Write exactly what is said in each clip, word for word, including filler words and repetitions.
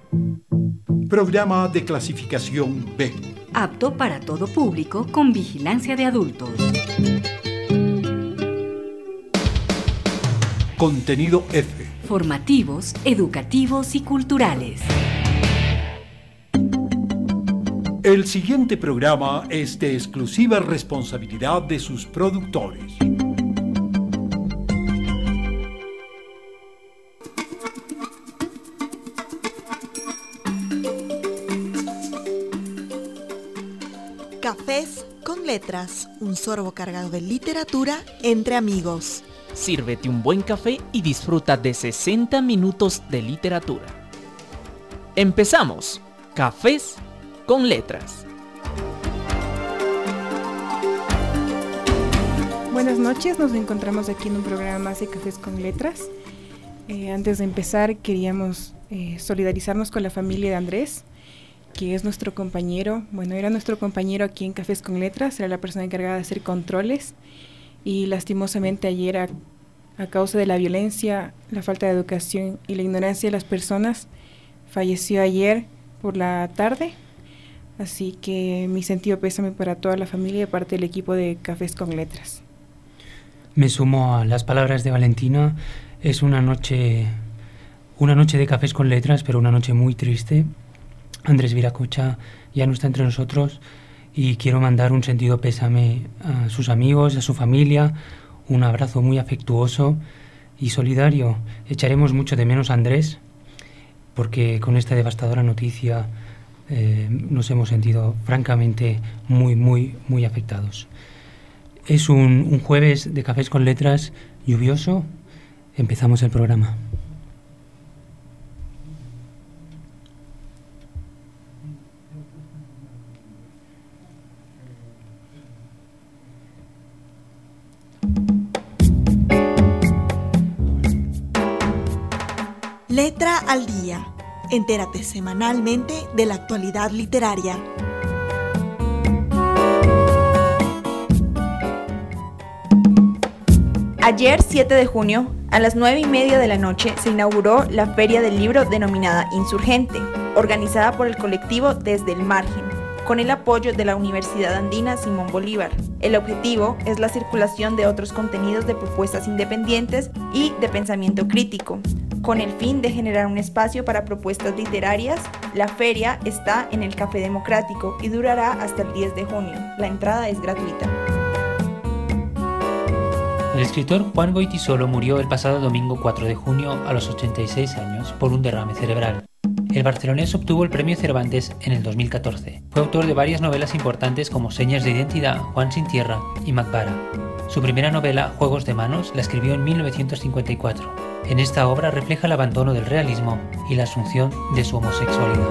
Programa de clasificación B. Apto para todo público con vigilancia de adultos. Contenido F. Formativos, educativos y culturales. El siguiente programa es de exclusiva responsabilidad de sus productores. Cafés con letras, un sorbo cargado de literatura entre amigos. Sírvete un buen café y disfruta de sesenta minutos de literatura. ¡Empezamos! Cafés con letras. Buenas noches, nos encontramos aquí en un programa más de Cafés con Letras. Eh, antes de empezar queríamos eh, solidarizarnos con la familia de Andrés, que es nuestro compañero, bueno, era nuestro compañero aquí en Cafés con Letras, era la persona encargada de hacer controles y lastimosamente ayer a, a causa de la violencia, la falta de educación y la ignorancia de las personas, falleció ayer por la tarde, así que mi sentido pésame para toda la familia de parte del equipo de Cafés con Letras. Me sumo a las palabras de Valentina, es una noche, una noche de Cafés con Letras, pero una noche muy triste. Andrés Viracocha ya no está entre nosotros y quiero mandar un sentido pésame a sus amigos, a su familia, un abrazo muy afectuoso y solidario. Echaremos mucho de menos a Andrés porque con esta devastadora noticia eh, nos hemos sentido francamente muy, muy, muy afectados. Es un, un jueves de Cafés con Letras lluvioso. Empezamos el programa. Letra al día. Entérate semanalmente de la actualidad literaria. Ayer, siete de junio, a las nueve y media de la noche, se inauguró la Feria del Libro denominada Insurgente, organizada por el colectivo Desde el Margen, con el apoyo de la Universidad Andina Simón Bolívar. El objetivo es la circulación de otros contenidos de propuestas independientes y de pensamiento crítico. Con el fin de generar un espacio para propuestas literarias, la feria está en el Café Democrático y durará hasta el diez de junio. La entrada es gratuita. El escritor Juan Goytisolo murió el pasado domingo cuatro de junio a los ochenta y seis años por un derrame cerebral. El barcelonés obtuvo el premio Cervantes en el dos mil catorce. Fue autor de varias novelas importantes como Señas de Identidad, Juan sin Tierra y Macbara. Su primera novela, Juegos de Manos, la escribió en mil novecientos cincuenta y cuatro. En esta obra refleja el abandono del realismo y la asunción de su homosexualidad.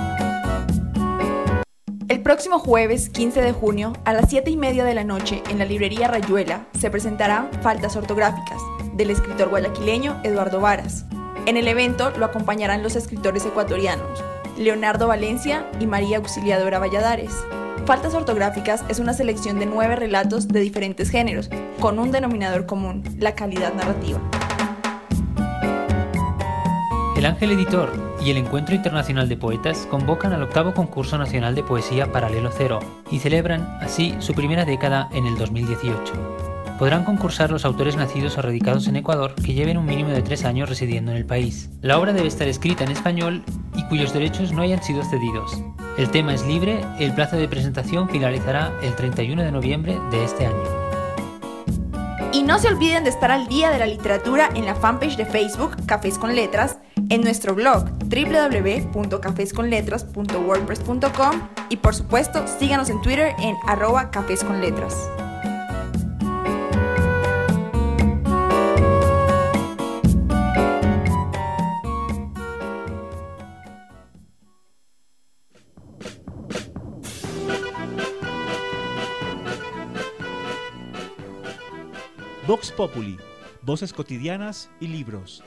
El próximo jueves, quince de junio, a las siete y media de la noche, en la librería Rayuela, se presentarán Faltas ortográficas, del escritor guayaquileño Eduardo Varas. En el evento lo acompañarán los escritores ecuatorianos, Leonardo Valencia y María Auxiliadora Valladares. Faltas ortográficas es una selección de nueve relatos de diferentes géneros, con un denominador común, la calidad narrativa. El Ángel Editor y el Encuentro Internacional de Poetas convocan al octavo Concurso Nacional de Poesía Paralelo Cero y celebran, así, su primera década en el dos mil dieciocho. Podrán concursar los autores nacidos o radicados en Ecuador que lleven un mínimo de tres años residiendo en el país. La obra debe estar escrita en español y cuyos derechos no hayan sido cedidos. El tema es libre, el plazo de presentación finalizará el treinta y uno de noviembre de este año. Y no se olviden de estar al día de la literatura en la fanpage de Facebook Cafés con Letras, en nuestro blog doble u doble u doble u punto cafés con letras punto wordpress punto com y por supuesto síganos en Twitter en arroba cafés con letras. Vox Populi, voces cotidianas y libros.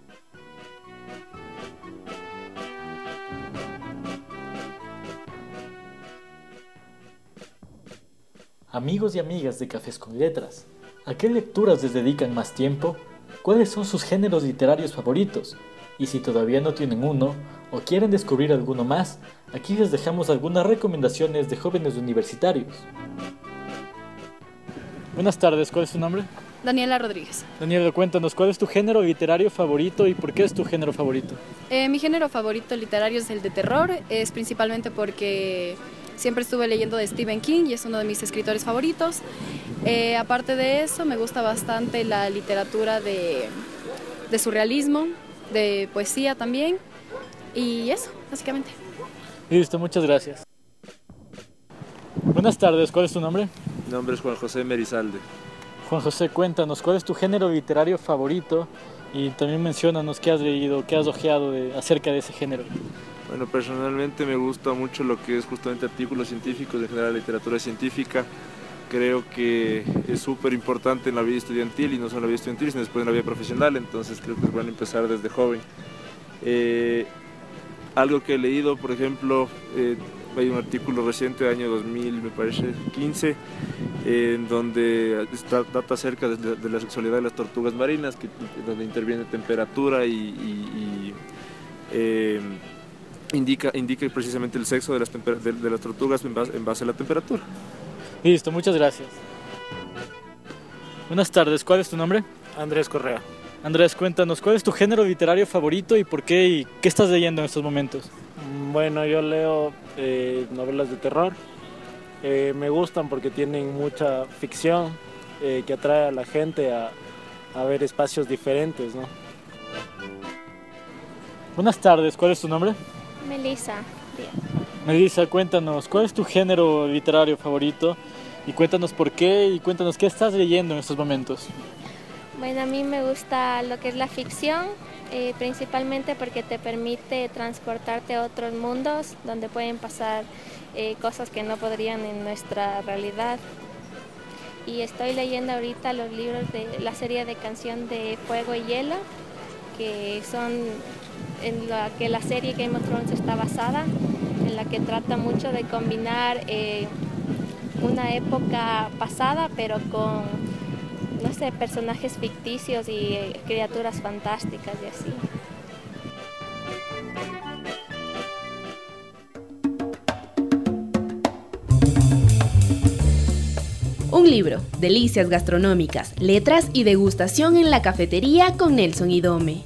Amigos y amigas de Cafés con Letras, ¿a qué lecturas les dedican más tiempo? ¿Cuáles son sus géneros literarios favoritos? Y si todavía no tienen uno, o quieren descubrir alguno más, aquí les dejamos algunas recomendaciones de jóvenes universitarios. Buenas tardes, ¿cuál es tu nombre? Daniela Rodríguez. Daniela, cuéntanos, ¿cuál es tu género literario favorito y por qué es tu género favorito? Eh, mi género favorito literario es el de terror, es principalmente porque siempre estuve leyendo de Stephen King y es uno de mis escritores favoritos. Eh, aparte de eso, me gusta bastante la literatura de, de surrealismo, de poesía también, y eso, básicamente. Listo, muchas gracias. Buenas tardes, ¿cuál es tu nombre? Mi nombre es Juan José Merizalde. Juan José, cuéntanos, ¿cuál es tu género literario favorito? Y también menciónanos qué has leído, qué has ojeado de, acerca de ese género. Bueno, personalmente me gusta mucho lo que es justamente artículos científicos, en general literatura científica. Creo que es súper importante en la vida estudiantil, y no solo en la vida estudiantil, sino después en la vida profesional, entonces creo que es bueno empezar desde joven. Eh, algo que he leído, por ejemplo, eh, hay un artículo reciente, año dos mil, me parece, quince, eh, en donde está, trata acerca de, de la sexualidad de las tortugas marinas, que, donde interviene temperatura y, y, y eh, indica, indica precisamente el sexo de las, temper, de, de las tortugas en base, en base a la temperatura. Listo, muchas gracias. Buenas tardes, ¿cuál es tu nombre? Andrés Correa. Andrés, cuéntanos, ¿cuál es tu género literario favorito y por qué? ¿Y qué estás leyendo en estos momentos? Bueno, yo leo eh, novelas de terror. Eh, me gustan porque tienen mucha ficción eh, que atrae a la gente a, a ver espacios diferentes, ¿no? Buenas tardes, ¿cuál es tu nombre? Melissa. Melissa, cuéntanos, ¿cuál es tu género literario favorito? Y cuéntanos por qué y cuéntanos qué estás leyendo en estos momentos. Bueno, a mí me gusta lo que es la ficción, eh, principalmente porque te permite transportarte a otros mundos donde pueden pasar eh, cosas que no podrían en nuestra realidad. Y estoy leyendo ahorita los libros de la serie de Canción de Fuego y Hielo, que son en la que la serie Game of Thrones está basada, en la que trata mucho de combinar eh, una época pasada, pero con, no sé, personajes ficticios y eh, criaturas fantásticas y así. Un libro, delicias gastronómicas, letras y degustación en la cafetería con Nelson y Dome.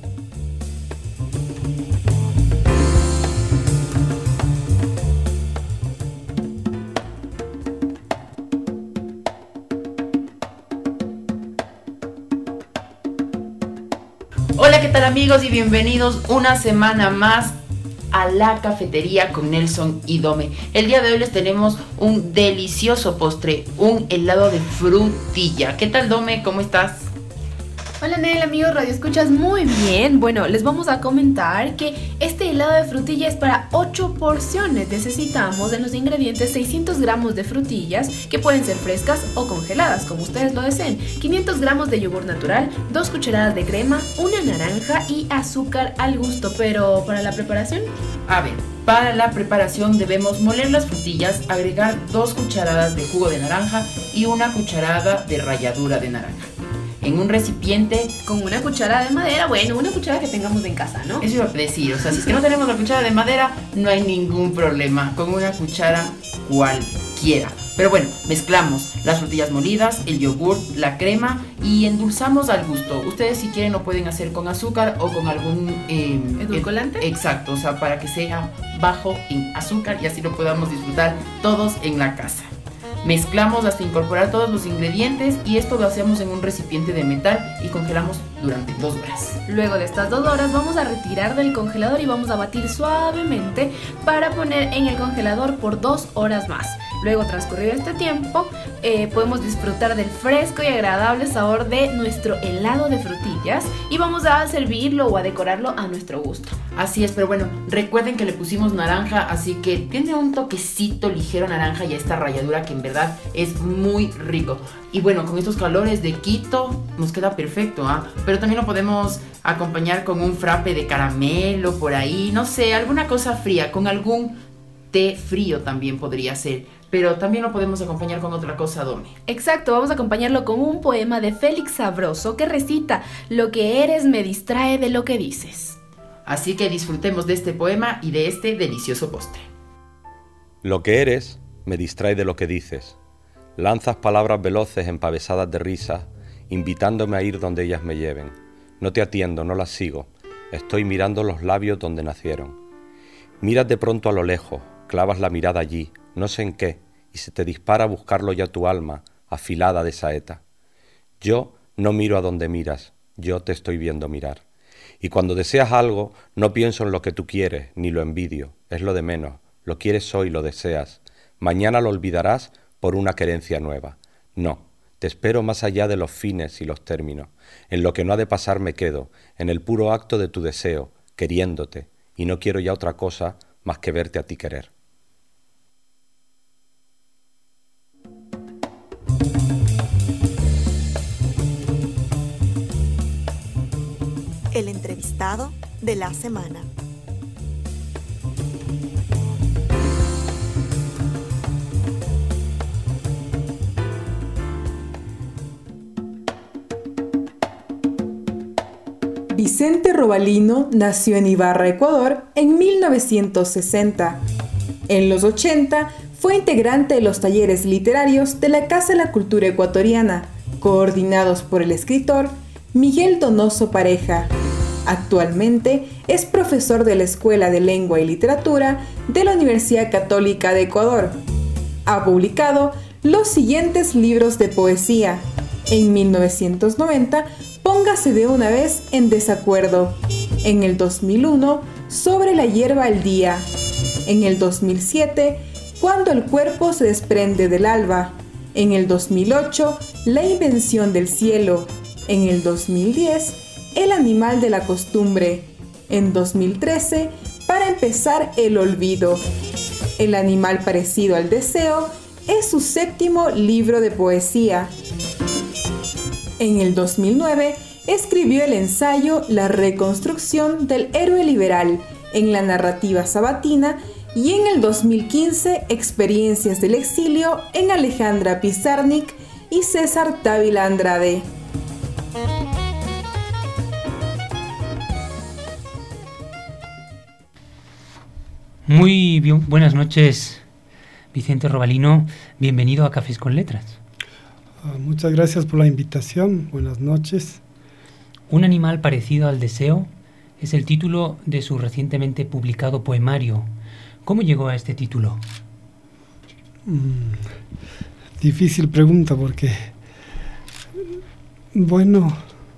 Hola, ¿qué tal amigos? Y bienvenidos una semana más a la cafetería con Nelson y Dome. El día de hoy les tenemos un delicioso postre, un helado de frutilla. ¿Qué tal, Dome? ¿Cómo estás? Hola Nel, amigos Radio Escuchas, muy bien. Bueno, les vamos a comentar que este helado de frutilla es para ocho porciones. Necesitamos en los ingredientes seiscientos gramos de frutillas, que pueden ser frescas o congeladas, como ustedes lo deseen, quinientos gramos de yogur natural, dos cucharadas de crema, una naranja y azúcar al gusto. Pero, ¿para la preparación? A ver, para la preparación debemos moler las frutillas, agregar dos cucharadas de jugo de naranja y una cucharada de ralladura de naranja. En un recipiente con una cuchara de madera, bueno, una cuchara que tengamos en casa, ¿no? Eso iba a decir, o sea, si es que no tenemos la cuchara de madera, no hay ningún problema, con una cuchara cualquiera. Pero bueno, mezclamos las frutillas molidas, el yogur, la crema y endulzamos al gusto. Ustedes si quieren lo pueden hacer con azúcar o con algún... Eh, ¿edulcorante? Exacto, o sea, para que sea bajo en azúcar y así lo podamos disfrutar todos en la casa. Mezclamos hasta incorporar todos los ingredientes y esto lo hacemos en un recipiente de metal y congelamos durante dos horas. Luego de estas dos horas vamos a retirar del congelador y vamos a batir suavemente para poner en el congelador por dos horas más. Luego, transcurrido este tiempo, eh, podemos disfrutar del fresco y agradable sabor de nuestro helado de frutillas y vamos a servirlo o a decorarlo a nuestro gusto. Así es, pero bueno, recuerden que le pusimos naranja, así que tiene un toquecito ligero naranja y esta ralladura que en verdad es muy rico. Y bueno, con estos calores de Quito nos queda perfecto, ¿ah? ¿eh? Pero también lo podemos acompañar con un frappe de caramelo por ahí, no sé, alguna cosa fría, con algún té frío también podría ser. Pero también lo podemos acompañar con otra cosa, Dome. Exacto, vamos a acompañarlo con un poema de Félix Sabroso que recita: lo que eres me distrae de lo que dices. Así que disfrutemos de este poema y de este delicioso postre. Lo que eres me distrae de lo que dices. Lanzas palabras veloces empavesadas de risas, invitándome a ir donde ellas me lleven. No te atiendo, no las sigo. Estoy mirando los labios donde nacieron. Miras de pronto a lo lejos, clavas la mirada allí, no sé en qué, y se te dispara a buscarlo ya tu alma, afilada de saeta. Yo no miro a donde miras, yo te estoy viendo mirar. Y cuando deseas algo, no pienso en lo que tú quieres, ni lo envidio, es lo de menos. Lo quieres hoy, lo deseas. Mañana lo olvidarás por una querencia nueva. No, te espero más allá de los fines y los términos. En lo que no ha de pasar me quedo, en el puro acto de tu deseo, queriéndote, y no quiero ya otra cosa más que verte a ti querer. El entrevistado de la semana. Vicente Robalino nació en Ibarra, Ecuador, en mil novecientos sesenta. En los ochenta fue integrante de los talleres literarios de la Casa de la Cultura Ecuatoriana, coordinados por el escritor Miguel Donoso Pareja. Actualmente es profesor de la Escuela de Lengua y Literatura de la Universidad Católica de Ecuador. Ha publicado los siguientes libros de poesía. En mil novecientos noventa, Póngase de una vez en desacuerdo. En el dos mil uno, Sobre la hierba al día. En el dos mil siete, Cuando el cuerpo se desprende del alba. En el dos mil ocho, La invención del cielo. En el dos mil diez, El animal de la costumbre. En dos mil trece, Para empezar el olvido. El animal parecido al deseo es su séptimo libro de poesía. En el dos mil nueve, escribió el ensayo La reconstrucción del héroe liberal en la narrativa sabatina y en el dos mil quince, Experiencias del exilio en Alejandra Pizarnik y César Távila Andrade. Muy bien, buenas noches, Vicente Robalino. Bienvenido a Cafés con Letras. Uh, muchas gracias por la invitación. Buenas noches. Un animal parecido al deseo es el título de su recientemente publicado poemario. ¿Cómo llegó a este título? Mm, difícil pregunta porque, bueno,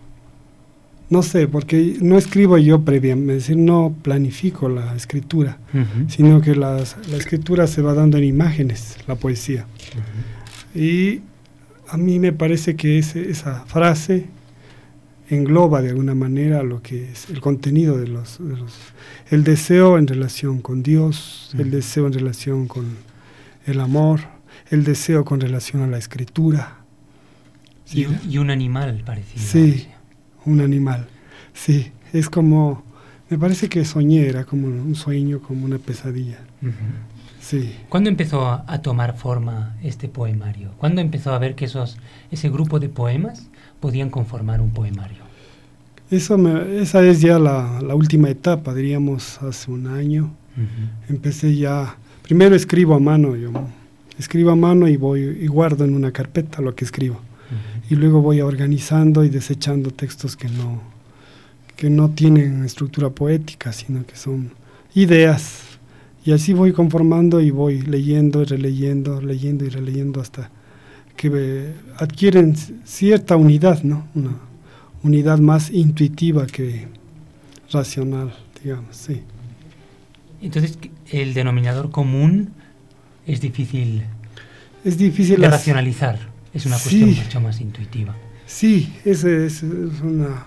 no sé, porque no escribo yo previamente, es decir, no planifico la escritura, uh-huh. sino que las, la escritura se va dando en imágenes, la poesía. Uh-huh. Y a mí me parece que ese, esa frase engloba de alguna manera lo que es el contenido de los, de los el deseo en relación con Dios, uh-huh. el deseo en relación con el amor, el deseo con relación a la escritura. ¿Sí? Y, y un animal parecido. Sí, un animal. Sí, es como, me parece que soñé, era como un sueño, como una pesadilla. Uh-huh. Sí. ¿Cuándo empezó a, a tomar forma este poemario? ¿Cuándo empezó a ver que esos ese grupo de poemas podían conformar un poemario? Eso me, esa es ya la, la última etapa, diríamos, hace un año. Uh-huh. Empecé ya, primero escribo a mano, yo escribo a mano y voy y guardo en una carpeta lo que escribo. Uh-huh. Y luego voy organizando y desechando textos que no, que no tienen estructura poética, sino que son ideas. Y así voy conformando y voy leyendo y releyendo, leyendo y releyendo hasta que eh, adquieren cierta unidad, ¿no? Una unidad más intuitiva que racional, digamos, sí. Entonces, el denominador común es difícil, es difícil de las... racionalizar, es una cuestión sí. mucho más intuitiva. Sí, es, es, es una...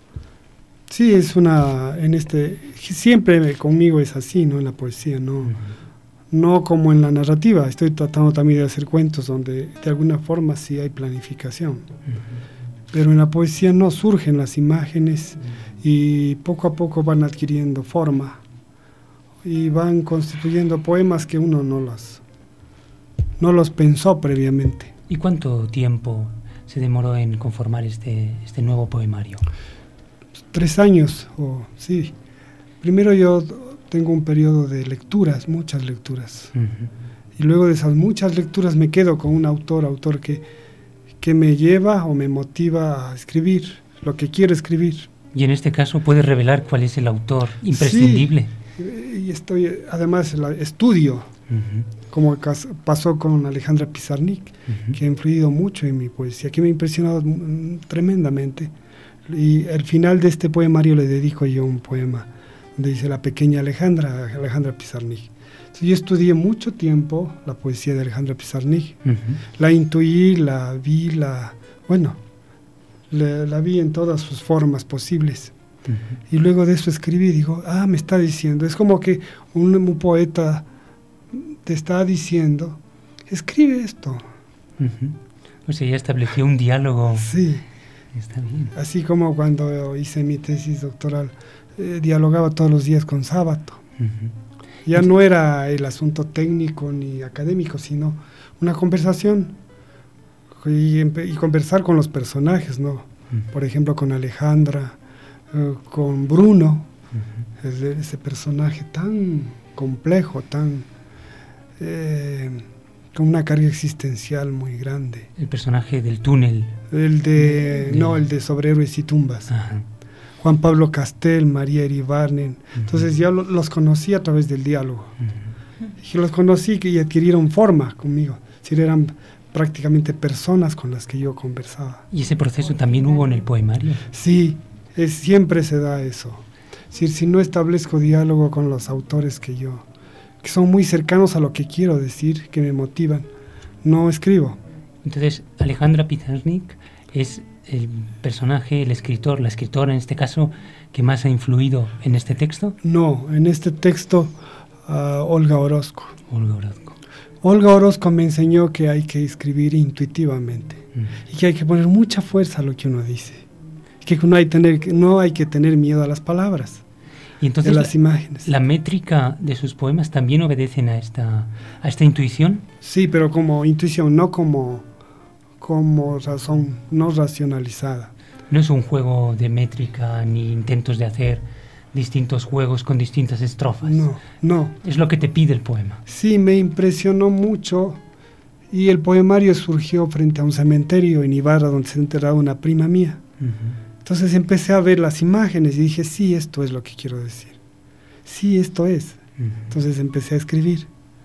Sí, es una, en este, siempre conmigo es así, ¿no? En la poesía, no, uh-huh. no como en la narrativa. Estoy tratando también de hacer cuentos donde de alguna forma sí hay planificación. Uh-huh. Pero en la poesía no, surgen las imágenes uh-huh. y poco a poco van adquiriendo forma y van constituyendo poemas que uno no los, no los pensó previamente. ¿Y cuánto tiempo se demoró en conformar este, este nuevo poemario? Tres años, o sí, Primero yo tengo un periodo de lecturas, muchas lecturas. Uh-huh. Y luego de esas muchas lecturas me quedo con un autor, autor que, que me lleva o me motiva a escribir lo que quiero escribir. Y en este caso puedes revelar cuál es el autor imprescindible. Sí, y estoy, además la, estudio, uh-huh. como pasó con Alejandra Pizarnik, uh-huh. que ha influido mucho en mi poesía, que me ha impresionado m- tremendamente. Y al final de este poemario le dedico yo un poema donde dice la pequeña Alejandra, Alejandra Pizarnik. Yo estudié mucho tiempo la poesía de Alejandra Pizarnik, uh-huh. la intuí, la vi, la bueno, la, la vi en todas sus formas posibles. Uh-huh. Y luego de eso escribí, digo, ah, me está diciendo, es como que un, un poeta te está diciendo, escribe esto. Uh-huh. O sea, ya estableció un diálogo. Sí. Está bien. Así como cuando hice mi tesis doctoral, eh, dialogaba todos los días con Sábato. Uh-huh. Ya no era el asunto técnico ni académico, sino una conversación y, y conversar con los personajes, ¿no? Uh-huh. Por ejemplo, con Alejandra, uh, con Bruno, uh-huh. ese, ese personaje tan complejo, tan eh, con una carga existencial muy grande. El personaje del túnel. El de, de... no, el de Sobre Héroes y Tumbas. Ajá. Juan Pablo Castel, María Iribarnen. Uh-huh. Entonces ya lo, los conocí a través del diálogo. Uh-huh. Y los conocí y adquirieron forma conmigo. Es decir, eran prácticamente personas con las que yo conversaba. ¿Y ese proceso también hubo en el poemario? Sí, es, siempre se da eso. Es decir, si no establezco diálogo con los autores que yo, que son muy cercanos a lo que quiero decir, que me motivan, no escribo. Entonces, Alejandra Pizarnik es el personaje, el escritor, la escritora en este caso, que más ha influido en este texto. No, en este texto, uh, Olga Orozco. Olga Orozco. Olga Orozco me enseñó que hay que escribir intuitivamente mm. y que hay que poner mucha fuerza a lo que uno dice, que no hay, tener, no hay que tener miedo a las palabras. Y entonces de las la, imágenes. ¿La métrica de sus poemas también obedecen a esta, a esta intuición? Sí, pero como intuición, no como, como razón, no racionalizada. No es un juego de métrica ni intentos de hacer distintos juegos con distintas estrofas. No, no. Es lo que te pide el poema. Sí, me impresionó mucho y el poemario surgió frente a un cementerio en Ibarra donde se enterraba una prima mía. Uh-huh. Entonces empecé a ver las imágenes y dije, sí, esto es lo que quiero decir. Sí, esto es. Uh-huh. Entonces empecé a escribir.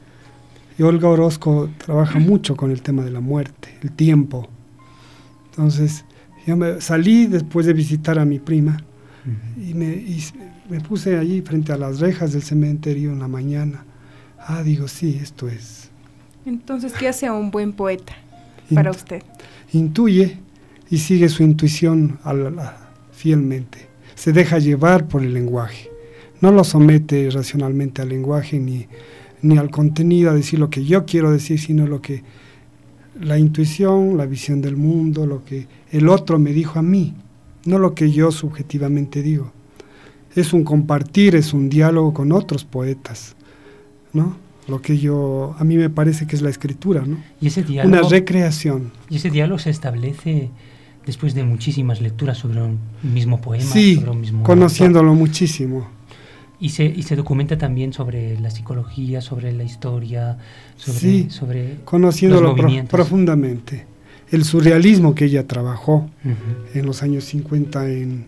Y Olga Orozco trabaja mucho con el tema de la muerte, el tiempo. Entonces yo me salí después de visitar a mi prima uh-huh. y, me, y me puse allí frente a las rejas del cementerio en la mañana. Ah, digo, sí, esto es. Entonces, ¿qué hace a un buen poeta para Int- usted? Intuye y sigue su intuición a la, a, fielmente. Se deja llevar por el lenguaje. No lo somete racionalmente al lenguaje ni, ni al contenido a decir lo que yo quiero decir, sino lo que la intuición, la visión del mundo, lo que el otro me dijo a mí, no lo que yo subjetivamente digo. Es un compartir, es un diálogo con otros poetas, ¿no? Lo que yo, a mí me parece que es la escritura, ¿no? Y ese diálogo, una recreación. Y ese diálogo se establece después de muchísimas lecturas sobre un mismo poema. Sí, sobre un mismo conociéndolo autor. muchísimo. Y se, y se documenta también sobre la psicología, sobre la historia, sobre, sí, sobre conociéndolo los movimientos. Pro, profundamente. El surrealismo que ella trabajó uh-huh. en los años cincuenta en,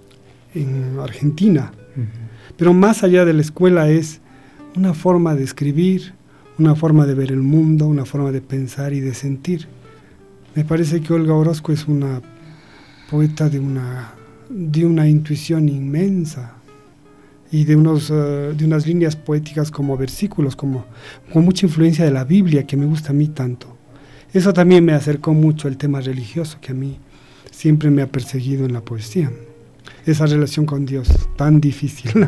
en Argentina. Uh-huh. Pero más allá de la escuela es una forma de escribir, una forma de ver el mundo, una forma de pensar y de sentir. Me parece que Olga Orozco es una poeta de una, de una intuición inmensa y de, unos, uh, de unas líneas poéticas como versículos, como, con mucha influencia de la Biblia, que me gusta a mí tanto. Eso también me acercó mucho al tema religioso, que a mí siempre me ha perseguido en la poesía. Esa relación con Dios, tan difícil.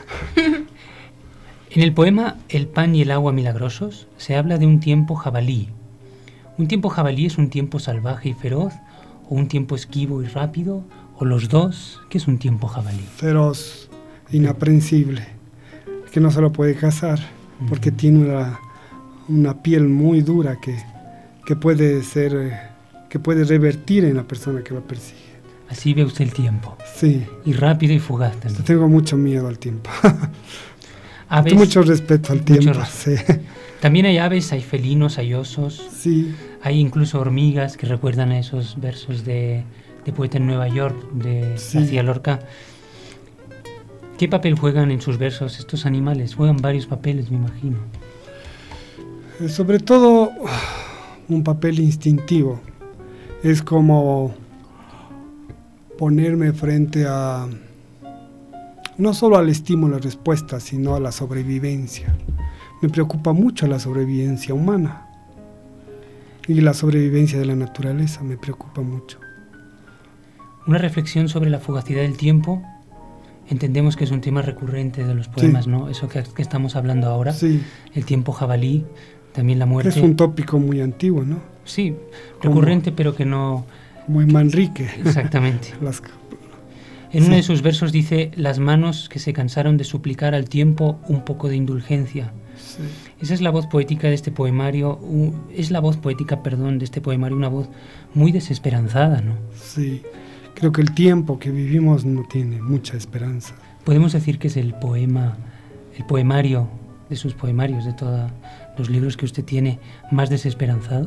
En el poema El pan y el agua milagrosos se habla de un tiempo jabalí. ¿Un tiempo jabalí es un tiempo salvaje y feroz? ¿O un tiempo esquivo y rápido? ¿O los dos? ¿Qué es un tiempo jabalí? Feroz, inaprensible, que no se lo puede cazar, uh-huh. porque tiene una, una piel muy dura que, que puede ser, que puede revertir en la persona que lo persigue. Así ve usted el tiempo. Sí. Y rápido y fugaz también. Tengo mucho miedo al tiempo. Aves, mucho respeto al tiempo. Respeto. Sí. También hay aves, hay felinos, hay osos. Sí. Hay incluso hormigas que recuerdan a esos versos de, de Poeta en Nueva York, de sí. García Lorca. ¿Qué papel juegan en sus versos estos animales? Juegan varios papeles, me imagino. Eh, sobre todo un papel instintivo. Es como ponerme frente a, no solo al estímulo-respuesta, sino a la sobrevivencia. Me preocupa mucho la sobrevivencia humana y la sobrevivencia de la naturaleza me preocupa mucho. Una reflexión sobre la fugacidad del tiempo. Entendemos que es un tema recurrente de los poemas, sí. ¿no? Eso que, que estamos hablando ahora, sí. El tiempo jabalí, también la muerte. Es un tópico muy antiguo, ¿no? Sí, recurrente, como, pero que no... Muy Manrique. Exactamente. Las... En sí. uno de sus versos dice, las manos que se cansaron de suplicar al tiempo un poco de indulgencia. Sí. Esa es la voz poética de este poemario, uh, es la voz poética, perdón, de este poemario, una voz muy desesperanzada, ¿no? Sí. Creo que el tiempo que vivimos no tiene mucha esperanza. Podemos decir que es el poema, el poemario de sus poemarios, de todos los libros que usted tiene, más desesperanzado.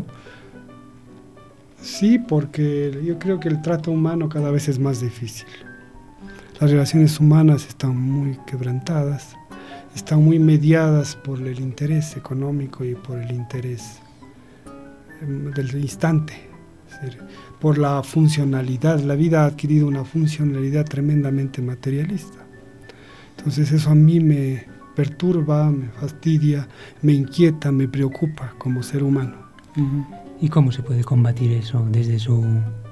Sí, porque yo creo que el trato humano cada vez es más difícil. Las relaciones humanas están muy quebrantadas, están muy mediadas por el interés económico y por el interés del instante. Es decir, por la funcionalidad, la vida ha adquirido una funcionalidad tremendamente materialista. Entonces eso a mí me perturba, me fastidia, me inquieta, me preocupa como ser humano. Uh-huh. ¿Y cómo se puede combatir eso desde su...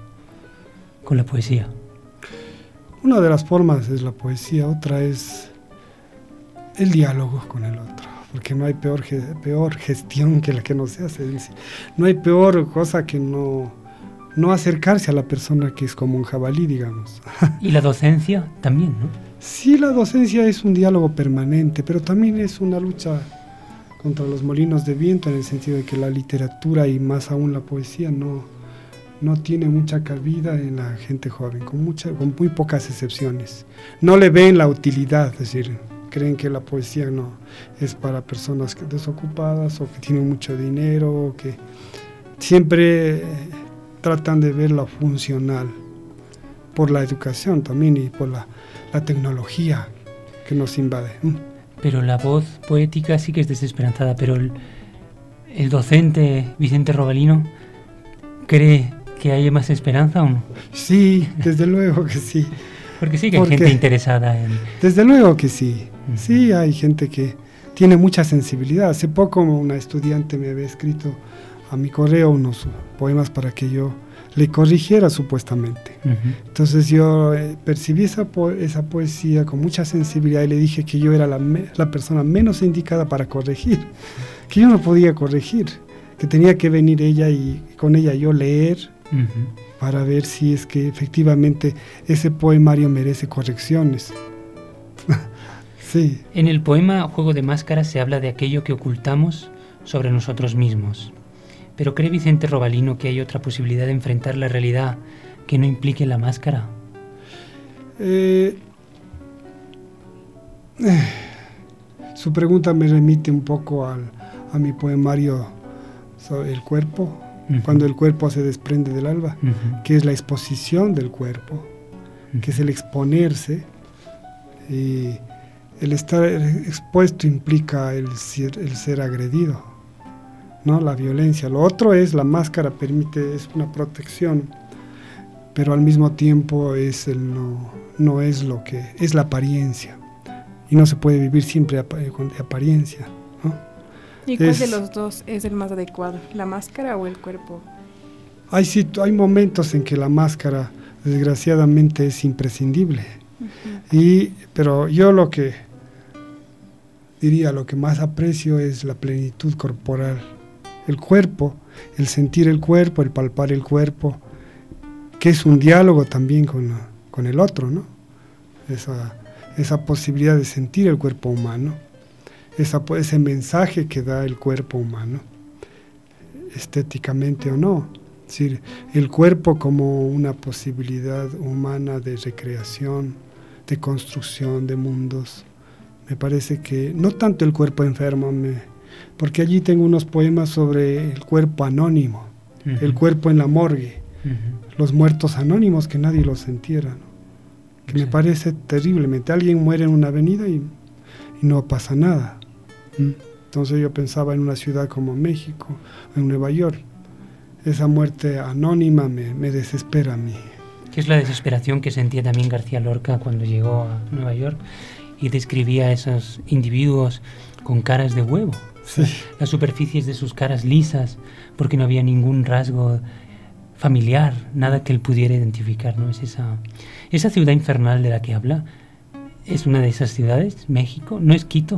con la poesía? Una de las formas es la poesía, otra es el diálogo con el otro. Porque no hay peor, peor gestión que la que no se hace. No hay peor cosa que no, no acercarse a la persona que es como un jabalí, digamos. Y la docencia también, ¿no? Sí, la docencia es un diálogo permanente, pero también es una lucha contra los molinos de viento, en el sentido de que la literatura y más aún la poesía no, no tiene mucha cabida en la gente joven, con, mucha, con muy pocas excepciones. No le ven la utilidad, es decir, creen que la poesía no es para personas desocupadas o que tienen mucho dinero, o que siempre tratan de ver lo funcional por la educación también y por la, la tecnología que nos invade. Pero la voz poética sí que es desesperanzada, pero el, el docente Vicente Robalino cree que hay más esperanza o no. Sí, desde luego que sí. Porque sí que hay Porque, gente interesada en... Desde luego que sí. Sí, hay gente que tiene mucha sensibilidad. Hace poco una estudiante me había escrito a mi correo unos poemas para que yo le corrigiera supuestamente. Uh-huh. Entonces yo eh, percibí esa, po- esa poesía con mucha sensibilidad y le dije que yo era la, me- la persona menos indicada para corregir, que yo no podía corregir, que tenía que venir ella y con ella yo leer uh-huh. para ver si es que efectivamente ese poemario merece correcciones. Sí. En el poema Juego de Máscaras se habla de aquello que ocultamos sobre nosotros mismos. ¿Pero cree Vicente Robalino que hay otra posibilidad de enfrentar la realidad que no implique la máscara? Eh, eh, su pregunta me remite un poco al, a mi poemario sobre el cuerpo, uh-huh. cuando el cuerpo se desprende del alba, uh-huh. que es la exposición del cuerpo, uh-huh. que es el exponerse. Y el estar expuesto implica el ser, el ser agredido, ¿no? La violencia. Lo otro es la máscara, permite, es una protección, pero al mismo tiempo es el no, no es lo que es la apariencia, y no se puede vivir siempre con apariencia, ¿no? ¿Y cuál es, de los dos es el más adecuado, la máscara o el cuerpo? Hay, hay momentos en que la máscara desgraciadamente es imprescindible, uh-huh. y, pero yo lo que diría, lo que más aprecio es la plenitud corporal. El cuerpo, el sentir el cuerpo, el palpar el cuerpo, que es un diálogo también con, con el otro, ¿no? Esa, esa posibilidad de sentir el cuerpo humano, esa, ese mensaje que da el cuerpo humano, estéticamente o no, Es decir, el cuerpo como una posibilidad humana de recreación, de construcción de mundos. Me parece que no tanto el cuerpo enfermo, me, porque allí tengo unos poemas sobre el cuerpo anónimo, uh-huh. el cuerpo en la morgue, uh-huh. los muertos anónimos que nadie los entierra, ¿no? Que sí. me parece terriblemente. Alguien muere en una avenida y, y no pasa nada. ¿Mm? Entonces yo pensaba en una ciudad como México, en Nueva York. Esa muerte anónima me, me desespera a mí. Que es la desesperación que sentía también García Lorca cuando llegó a Nueva York y describía a esos individuos con caras de huevo, sí. las superficies de sus caras lisas, porque no había ningún rasgo familiar, nada que él pudiera identificar, ¿no? Es esa, esa ciudad infernal de la que habla, es una de esas ciudades, México, no es Quito.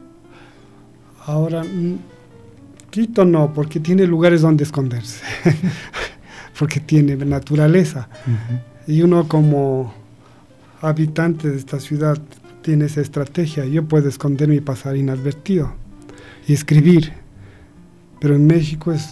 Ahora, Quito no, porque tiene lugares donde esconderse, porque tiene naturaleza, uh-huh. y uno como habitante de esta ciudad tiene esa estrategia. Yo puedo esconderme y pasar inadvertido y escribir, pero en México es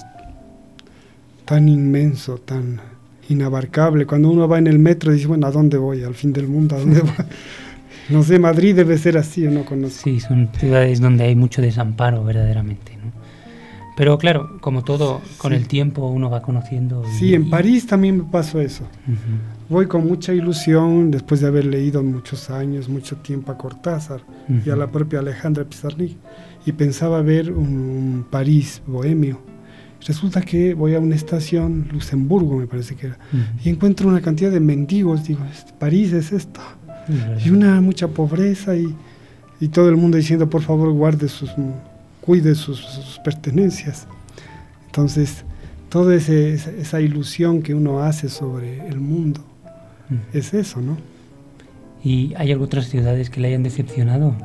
tan inmenso, tan inabarcable. Cuando uno va en el metro dice, bueno, ¿a dónde voy? ¿Al fin del mundo? ¿A dónde voy? No sé, Madrid debe ser así, yo no conozco. Sí, son ciudades donde hay mucho desamparo verdaderamente, ¿no? Pero claro, como todo, con sí. el tiempo uno va conociendo. Y, sí, en París también me pasó eso. Uh-huh. Voy con mucha ilusión, después de haber leído muchos años, mucho tiempo a Cortázar uh-huh. y a la propia Alejandra Pizarnik, y pensaba ver un, un París bohemio. Resulta que voy a una estación, Luxemburgo me parece que era, uh-huh. y encuentro una cantidad de mendigos. Digo, París es esto. Uh-huh. Y una mucha pobreza y, y todo el mundo diciendo, por favor, guarde sus... cuide sus, sus pertenencias. Entonces, toda ese, esa, esa ilusión que uno hace sobre el mundo, mm. es eso, ¿no? ¿Y hay otras ciudades que le hayan decepcionado?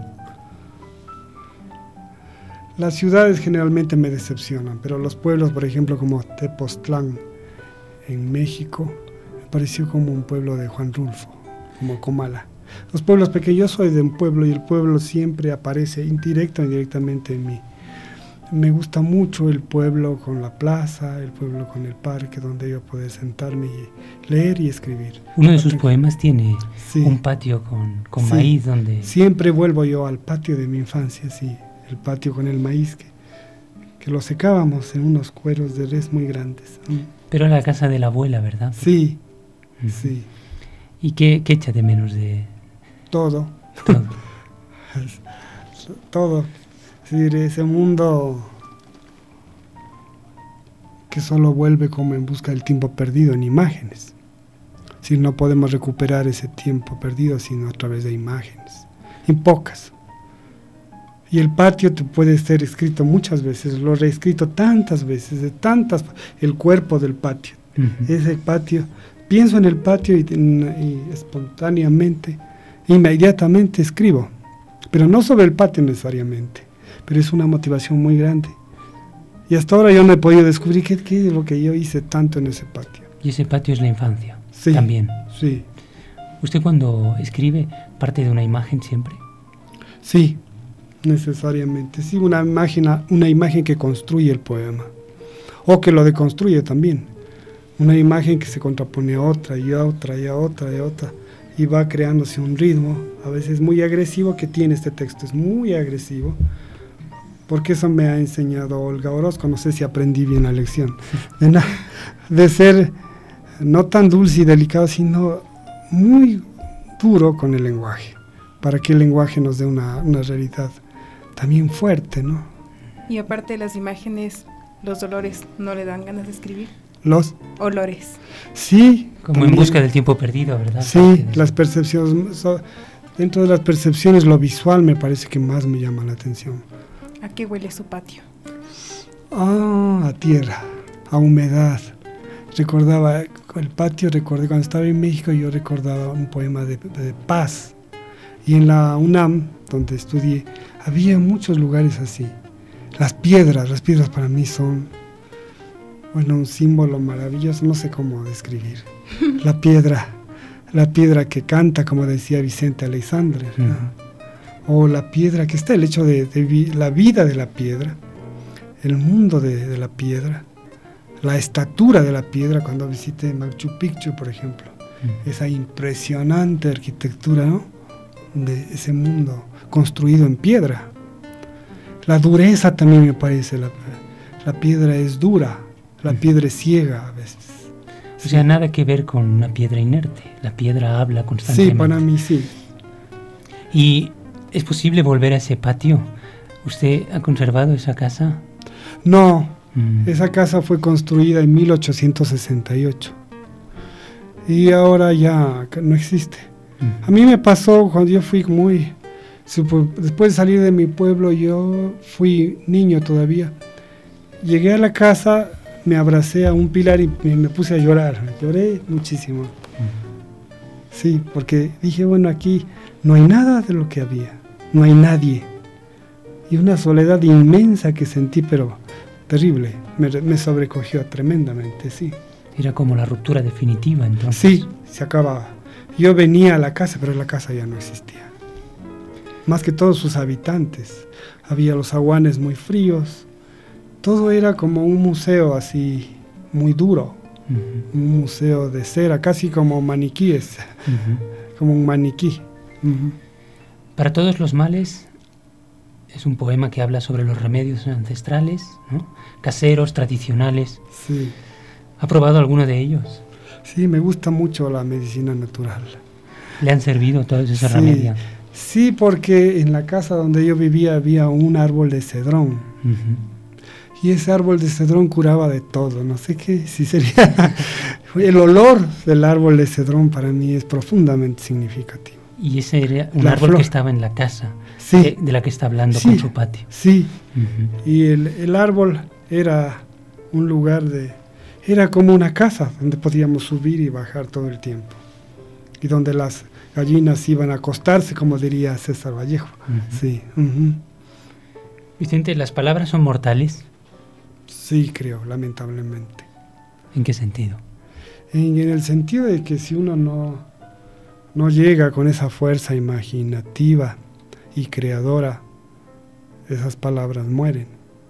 Las ciudades generalmente me decepcionan, pero los pueblos, por ejemplo, como Tepoztlán, en México, me pareció como un pueblo de Juan Rulfo, como Comala. Los pueblos pequeños, yo soy de un pueblo y el pueblo siempre aparece indirecta o indirectamente en mí. Me gusta mucho el pueblo con la plaza, el pueblo con el parque, donde yo puedo sentarme y leer y escribir. Uno de sus poemas tiene sí. un patio con, con sí. maíz donde... Siempre vuelvo yo al patio de mi infancia, sí, el patio con el maíz, que, que lo secábamos en unos cueros de res muy grandes. Pero la casa de la abuela, ¿verdad? Sí, uh-huh. sí. ¿Y qué, qué echa de menos de...? Todo. Todo. Todo. Es decir, ese mundo que solo vuelve como en busca del tiempo perdido en imágenes. Es decir, no podemos recuperar ese tiempo perdido sino a través de imágenes. En pocas. Y el patio te puede ser escrito muchas veces, lo he reescrito tantas veces, de tantas, el cuerpo del patio. Uh-huh. Ese patio, pienso en el patio y, y espontáneamente, inmediatamente escribo, pero no sobre el patio necesariamente, pero es una motivación muy grande. Y hasta ahora yo no he podido descubrir qué, qué es lo que yo hice tanto en ese patio. Y ese patio es la infancia, sí, también. Sí. ¿Usted cuando escribe parte de una imagen siempre? Sí, necesariamente. Sí, una imagen, una imagen que construye el poema, o que lo deconstruye también. Una imagen que se contrapone a otra, y a otra, y a otra, y a otra. Y va creándose un ritmo, a veces muy agresivo, que tiene este texto, es muy agresivo, porque eso me ha enseñado Olga Orozco, no sé si aprendí bien la lección, de, na, de ser no tan dulce y delicado, sino muy duro con el lenguaje, para que el lenguaje nos dé una, una realidad también fuerte, ¿no? Y aparte de las imágenes, los dolores no le dan ganas de escribir. Los olores. Sí. Como también, en busca del tiempo perdido, ¿verdad? Sí, las percepciones. So, dentro de las percepciones, lo visual me parece que más me llama la atención. ¿A qué huele su patio? Ah, a tierra, a humedad. Recordaba el patio, recordé cuando estaba en México, yo recordaba un poema de, de paz. Y en la UNAM, donde estudié, había muchos lugares así. Las piedras, las piedras para mí son... Bueno, un símbolo maravilloso, no sé cómo describir. La piedra, la piedra que canta, como decía Vicente Aleixandre, ¿no? Uh-huh. O la piedra que está, el hecho de, de vi, la vida de la piedra, el mundo de, de la piedra. la estatura de la piedra cuando visité Machu Picchu, por ejemplo. Mm. Esa impresionante arquitectura, ¿no? De ese mundo construido en piedra. La dureza también me parece, la, la piedra es dura, la piedra es ciega a veces. O sea, nada que ver con una piedra inerte, la piedra habla constantemente. Sí, para mí sí. ¿Y es posible volver a ese patio? ¿Usted ha conservado esa casa? No, mm. esa casa fue construida en mil ochocientos sesenta y ocho y ahora ya no existe. Mm. A mí me pasó cuando yo fui muy... Después de salir de mi pueblo, yo fui niño todavía. Llegué a la casa, me abracé a un pilar y me puse a llorar. Lloré muchísimo. Mm. Sí, porque dije, bueno, aquí no hay nada de lo que había, no hay nadie. Y una soledad inmensa que sentí, pero terrible, me, me sobrecogió tremendamente, sí. Era como la ruptura definitiva, entonces. Sí, se acababa. Yo venía a la casa, pero la casa ya no existía. Más que todos sus habitantes. Había los zaguanes muy fríos. Todo era como un museo así, muy duro. Uh-huh. Un museo de cera, casi como maniquíes. Uh-huh. Como un maniquí. Uh-huh. Para todos los males... Es un poema que habla sobre los remedios ancestrales, ¿no? Caseros, tradicionales. Sí. ¿Ha probado alguno de ellos? Sí, me gusta mucho la medicina natural. ¿Le han servido todos esos sí. remedios? Sí, porque en la casa donde yo vivía había un árbol de cedrón. Uh-huh. Y ese árbol de cedrón curaba de todo. No sé qué, si sería... El olor del árbol de cedrón para mí es profundamente significativo. Y ese era un la árbol flor. que estaba en la casa. Sí. de, de la que está hablando, sí, con su patio. Sí, uh-huh. Y el, el árbol era un lugar de... Era como una casa donde podíamos subir y bajar todo el tiempo. Y donde las gallinas iban a acostarse, como diría César Vallejo. Uh-huh. Sí. Uh-huh. Vicente, ¿las palabras son mortales? Sí, creo, lamentablemente. ¿En qué sentido? En, en el sentido de que si uno no, no llega con esa fuerza imaginativa y creadora, esas palabras mueren.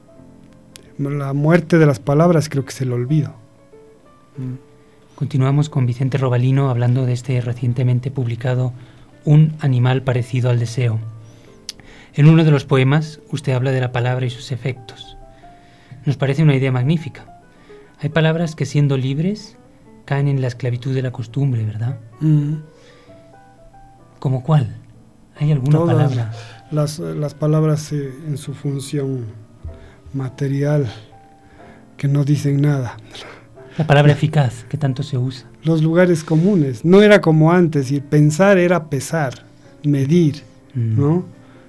La muerte de las palabras creo que es el olvido. Mm. Continuamos con Vicente Robalino hablando de este recientemente publicado Un animal parecido al deseo. En uno de los poemas usted habla de la palabra y sus efectos. Nos parece una idea magnífica. Hay palabras que siendo libres caen en la esclavitud de la costumbre, ¿verdad? Mm. ¿Cómo cuál? ¿Hay alguna Todas palabra? Las, las palabras eh, en su función material que no dicen nada. La palabra eficaz que tanto se usa. Los lugares comunes. No era como antes, y pensar era pesar, medir, mm. ¿no?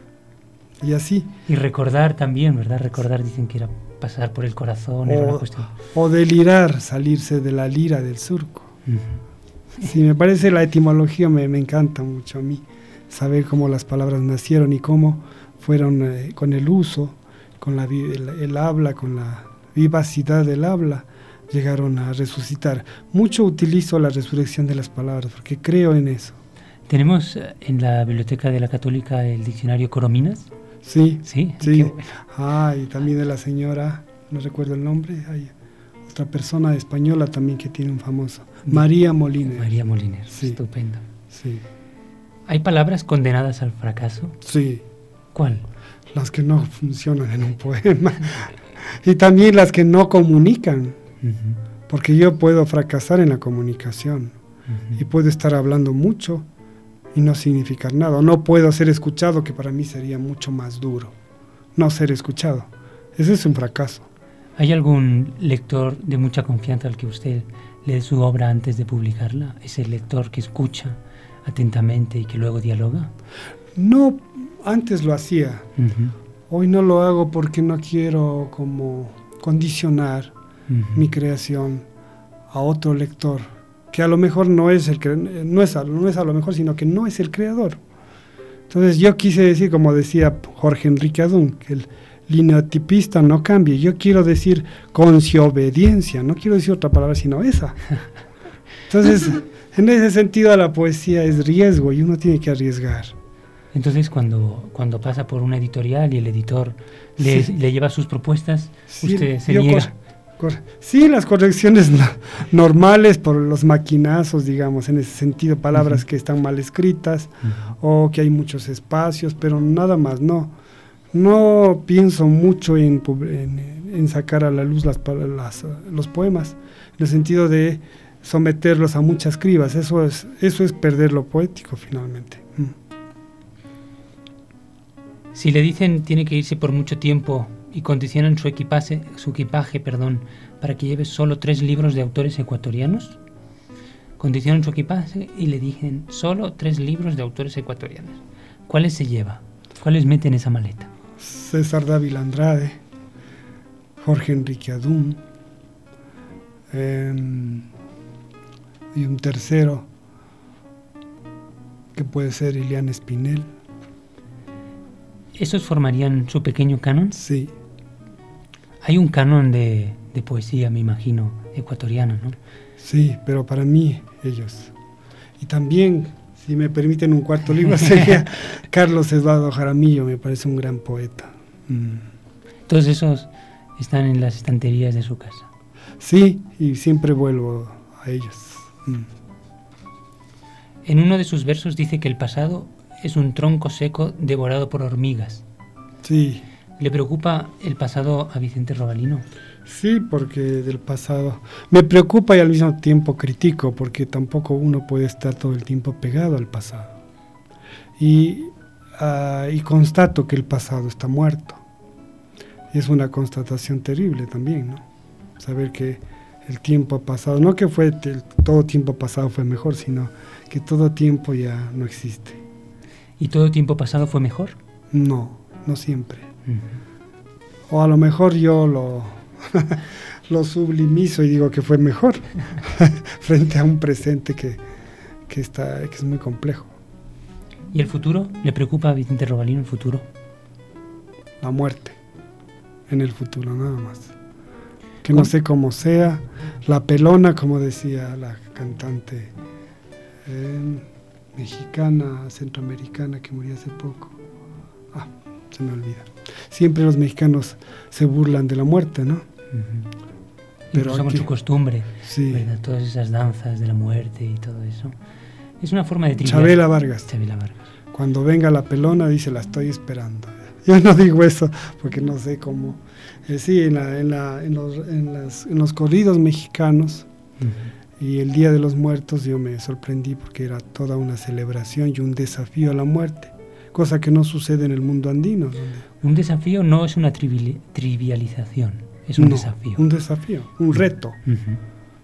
Y así. Y recordar también, ¿verdad? Recordar dicen que era pasar por el corazón. O, era una cuestión. o delirar, salirse de la lira del surco. Mm. Sí, me parece la etimología, me, me encanta mucho a mí. Saber cómo las palabras nacieron y cómo fueron eh, con el uso, con la, el, el habla, con la vivacidad del habla, llegaron a resucitar. Mucho utilizo la resurrección de las palabras porque creo en eso. ¿Tenemos en la biblioteca de la Católica el diccionario Corominas? Sí, sí. sí. Bueno. Ah, y también de la señora, no recuerdo el nombre, hay otra persona española también que tiene un famoso, María Moliner. María Moliner, sí. Estupendo. Sí. ¿Hay palabras condenadas al fracaso? Sí. ¿Cuál? Las que no funcionan en un poema. Y también las que no comunican. Uh-huh. Porque yo puedo fracasar en la comunicación. Uh-huh. Y puedo estar hablando mucho y no significar nada. O no puedo ser escuchado, que para mí sería mucho más duro. No ser escuchado. Ese es un fracaso. ¿Hay algún lector de mucha confianza al que usted lee su obra antes de publicarla? ¿Ese lector que escucha atentamente y que luego dialoga? No, antes lo hacía. Uh-huh. Hoy no lo hago porque no quiero como condicionar uh-huh. mi creación a otro lector, que a lo mejor no es el cre- no es a, no es a lo mejor, sino que no es el creador. Entonces yo quise decir, como decía Jorge Enrique Adún, que el lineotipista no cambie. Yo quiero decir conciobediencia, no quiero decir otra palabra sino esa. Entonces, en ese sentido la poesía es riesgo y uno tiene que arriesgar. Entonces cuando, cuando pasa por una editorial y el editor le, sí. le lleva sus propuestas, sí, usted se yo niega. Cor- Cor- sí, las correcciones no- normales por los maquinazos, digamos, en ese sentido, palabras uh-huh. que están mal escritas uh-huh. o que hay muchos espacios, pero nada más, no. No pienso mucho en, en, en sacar a la luz las, las, los poemas, en el sentido de someterlos a muchas cribas. Eso es, eso es perder lo poético, finalmente. Mm. Si le dicen tiene que irse por mucho tiempo y condicionan su equipaje, su equipaje, perdón, para que lleve solo tres libros de autores ecuatorianos, condicionan su equipaje y le dicen solo tres libros de autores ecuatorianos, ¿cuáles se lleva? ¿Cuáles mete en esa maleta? César Dávila Andrade, Jorge Enrique Adún, eh, y un tercero que puede ser Iliana Espinel. ¿Esos formarían su pequeño canon? Sí. Hay un canon de, de poesía, me imagino, ecuatoriano, ¿no? Sí, pero para mí, ellos. Y también, si me permiten un cuarto libro, sería Carlos Eduardo Jaramillo, me parece un gran poeta. Mm. Todos esos están en las estanterías de su casa. Sí, y siempre vuelvo a ellos. Mm. En uno de sus versos dice que el pasado es un tronco seco devorado por hormigas. Sí. ¿Le preocupa el pasado a Vicente Robalino? Sí, porque del pasado me preocupa y al mismo tiempo critico, porque tampoco uno puede estar todo el tiempo pegado al pasado. Y, uh, y constato que el pasado está muerto. Y es una constatación terrible también, ¿no? Saber que el tiempo pasado, no que fue el, todo tiempo pasado fue mejor, sino que todo tiempo ya no existe. ¿Y todo tiempo pasado fue mejor? No, no siempre. Uh-huh. O a lo mejor yo lo, lo sublimizo y digo que fue mejor frente a un presente que, que, está, que es muy complejo. ¿Y el futuro? ¿Le preocupa a Vicente Robalino el futuro? La muerte en el futuro, nada más. Que no sé cómo sea, la pelona, como decía la cantante eh, mexicana, centroamericana, que murió hace poco. Ah, se me olvida. Siempre los mexicanos se burlan de la muerte, ¿no? Uh-huh. Pero somos su costumbre, sí. ¿Verdad? Todas esas danzas de la muerte y todo eso. Es una forma de trivial. Chabela Vargas. Chabela Vargas. Cuando venga la pelona, dice, la estoy esperando. Yo no digo eso porque no sé cómo. Eh, sí, en, la, en, la, en, los, en, las, en los corridos mexicanos uh-huh. y el Día de los Muertos yo me sorprendí porque era toda una celebración y un desafío a la muerte, cosa que no sucede en el mundo andino. Donde... Un desafío no es una trivi- trivialización, es un no, desafío. Un desafío, un reto. Uh-huh.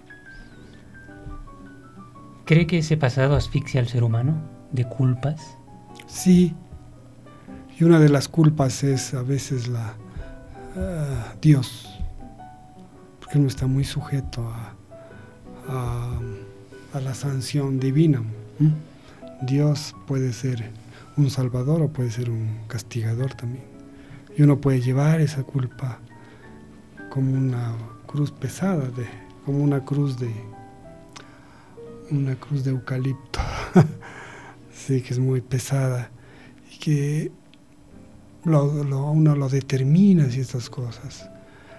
¿Cree que ese pasado asfixia al ser humano de culpas? Sí. Y una de las culpas es a veces la uh, Dios, porque uno está muy sujeto a, a, a la sanción divina. ¿Mm? Dios puede ser un salvador o puede ser un castigador también. Y uno puede llevar esa culpa como una cruz pesada, de, como una cruz de una cruz de eucalipto, sí, que es muy pesada y que Lo, lo, uno lo determina y estas cosas,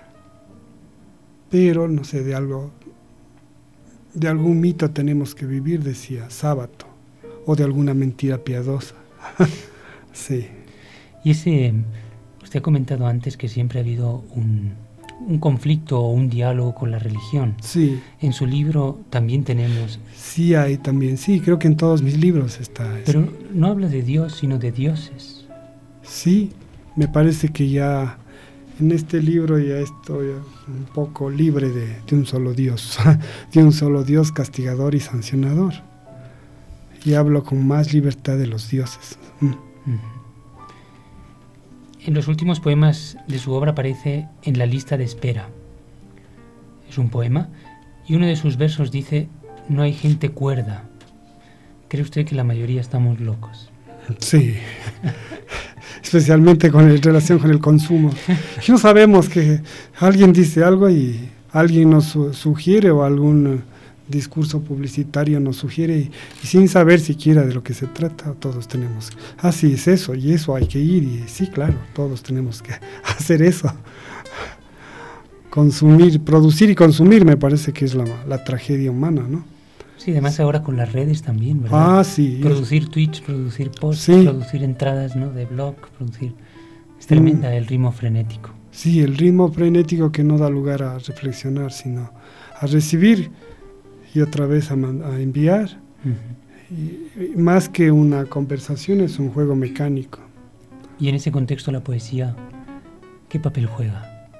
pero no sé, de algo, de algún mito tenemos que vivir, decía Sábato, o de alguna mentira piadosa. Sí. Y ese, usted ha comentado antes que siempre ha habido un, un conflicto o un diálogo con la religión. Sí. En su libro también tenemos. Sí, hay también, sí, creo que en todos mis libros está. Pero eso. No habla de Dios, sino de dioses. Sí, me parece que ya en este libro ya estoy un poco libre de, de un solo Dios, de un solo Dios castigador y sancionador. Y hablo con más libertad de los dioses. Mm. Uh-huh. En los últimos poemas de su obra aparece En la lista de espera. Es un poema y uno de sus versos dice: no hay gente cuerda. ¿Cree usted que la mayoría estamos locos? Sí. Especialmente con el, relación con el consumo. No sabemos que alguien dice algo y alguien nos su, sugiere o algún uh, discurso publicitario nos sugiere y, y sin saber siquiera de lo que se trata, todos tenemos, ah, sí, es eso y eso hay que ir y sí, claro, todos tenemos que hacer eso. consumir, producir y consumir me parece que es la, la tragedia humana, ¿no? Sí, además ahora con las redes también, ¿verdad? Ah, sí. Producir tweets, producir posts, sí. producir entradas, ¿no? De blog, producir... Es tremenda mm. el ritmo frenético. Sí, el ritmo frenético que no da lugar a reflexionar, sino a recibir y otra vez a, a enviar. Uh-huh. y, y más que una conversación, es un juego mecánico. Y en ese contexto la poesía, ¿qué papel juega?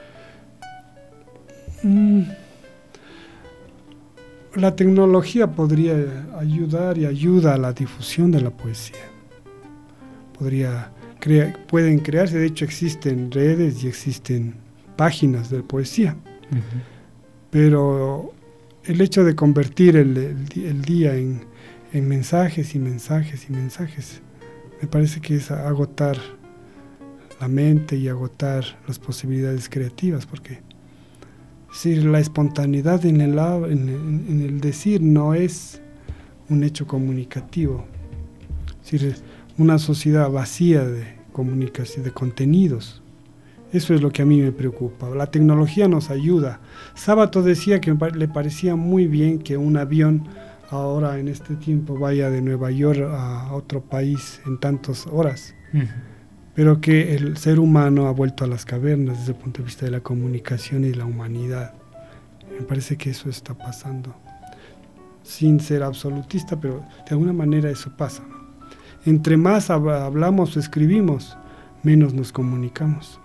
Mm. La tecnología podría ayudar y ayuda a la difusión de la poesía. Podría crea, pueden crearse, de hecho existen redes y existen páginas de poesía. Uh-huh. Pero el hecho de convertir el, el, el día en, en mensajes y mensajes y mensajes, me parece que es agotar la mente y agotar las posibilidades creativas, porque sí, la espontaneidad en el, en, en, en el decir no es un hecho comunicativo. Es decir, una sociedad vacía de comunicación, de contenidos. Eso es lo que a mí me preocupa. La tecnología nos ayuda. Sábato decía que le parecía muy bien que un avión ahora en este tiempo vaya de Nueva York a otro país en tantas horas. Uh-huh. Pero que el ser humano ha vuelto a las cavernas desde el punto de vista de la comunicación y de la humanidad. Me parece que eso está pasando, sin ser absolutista, pero de alguna manera eso pasa. Entre más hab- hablamos o escribimos, menos nos comunicamos.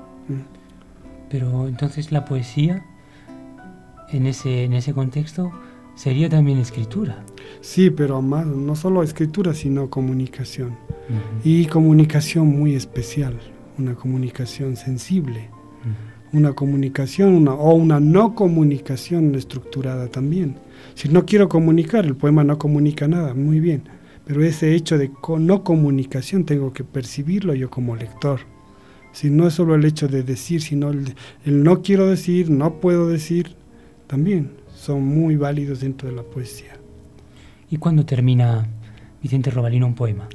¿Mm? Pero entonces la poesía, en ese, en ese contexto, sería también escritura. Sí, pero más, no solo escritura, sino comunicación. Uh-huh. Y comunicación muy especial, una comunicación sensible, uh-huh. una comunicación una, o una no comunicación estructurada también. Si no quiero comunicar, el poema no comunica nada, muy bien, pero ese hecho de co- no comunicación tengo que percibirlo yo como lector. Si no es solo el hecho de decir, sino el, el no quiero decir, no puedo decir, también son muy válidos dentro de la poesía. ¿Y cuándo termina Vicente Robalino un poema?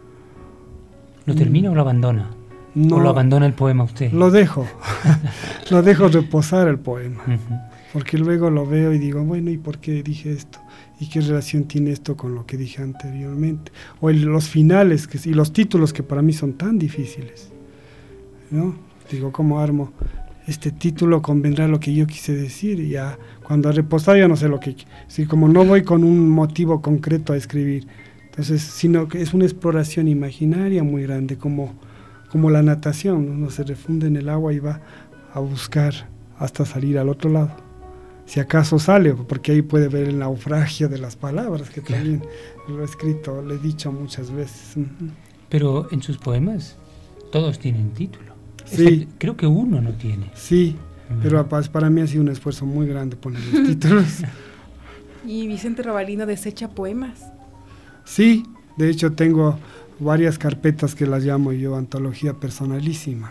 ¿Lo termina mm. o lo abandona? No, ¿o lo abandona el poema usted? Lo dejo, lo dejo reposar el poema, uh-huh. porque luego lo veo y digo, bueno, ¿y por qué dije esto? ¿Y qué relación tiene esto con lo que dije anteriormente? O el, los finales que, y los títulos que para mí son tan difíciles, ¿no? Digo, ¿cómo armo? Este título convendrá lo que yo quise decir, y ya cuando reposar ya no sé lo que... Sí, como no voy con un motivo concreto a escribir, entonces, sino que es una exploración imaginaria muy grande, como, como la natación, uno se refunde en el agua y va a buscar hasta salir al otro lado. Si acaso sale, porque ahí puede ver el naufragio de las palabras, que claro. también lo he escrito, lo he dicho muchas veces. Pero en sus poemas todos tienen título. Sí. Excepto, creo que uno no tiene. Sí, uh-huh. pero para mí ha sido un esfuerzo muy grande poner los títulos. ¿Y Vicente Robalino desecha poemas? Sí, de hecho tengo varias carpetas que las llamo yo antología personalísima.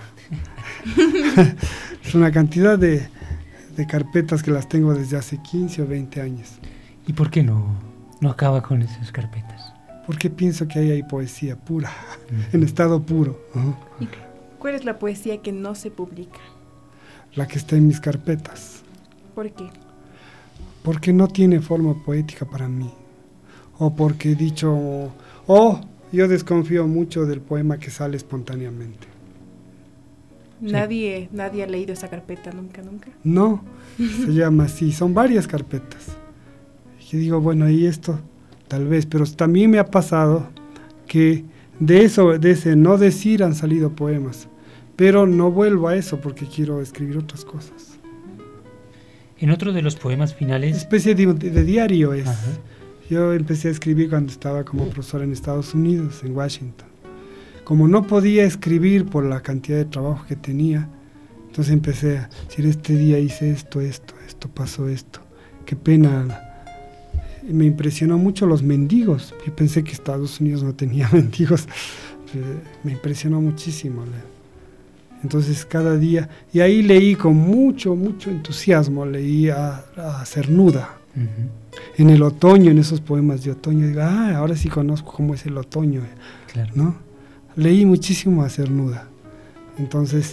Es una cantidad de, de carpetas que las tengo desde hace quince o veinte años. ¿Y por qué no, no acaba con esas carpetas? Porque pienso que ahí hay poesía pura, uh-huh. en estado puro. Uh-huh. ¿Y cuál es la poesía que no se publica? La que está en mis carpetas. ¿Por qué? Porque no tiene forma poética para mí. O porque he dicho, o oh, yo desconfío mucho del poema que sale espontáneamente. Nadie, sí. nadie ha leído esa carpeta nunca, nunca. No, se llama así, son varias carpetas. Y digo, bueno, y esto tal vez, pero también me ha pasado que de eso, de ese no decir han salido poemas, pero no vuelvo a eso porque quiero escribir otras cosas. En otro de los poemas finales... Especie de, de, de diario es. Ajá. Yo empecé a escribir cuando estaba como profesor en Estados Unidos, en Washington. Como no podía escribir por la cantidad de trabajo que tenía, entonces empecé a decir, este día hice esto, esto, esto, pasó esto. Qué pena. Me impresionó mucho los mendigos. Yo pensé que Estados Unidos no tenía mendigos. Me impresionó muchísimo. Entonces cada día, y ahí leí con mucho, mucho entusiasmo, leí a, a Cernuda. Uh-huh. En el otoño, en esos poemas de otoño, digo, ah, ahora sí conozco cómo es el otoño, claro. ¿no? Leí muchísimo a Cernuda. Entonces,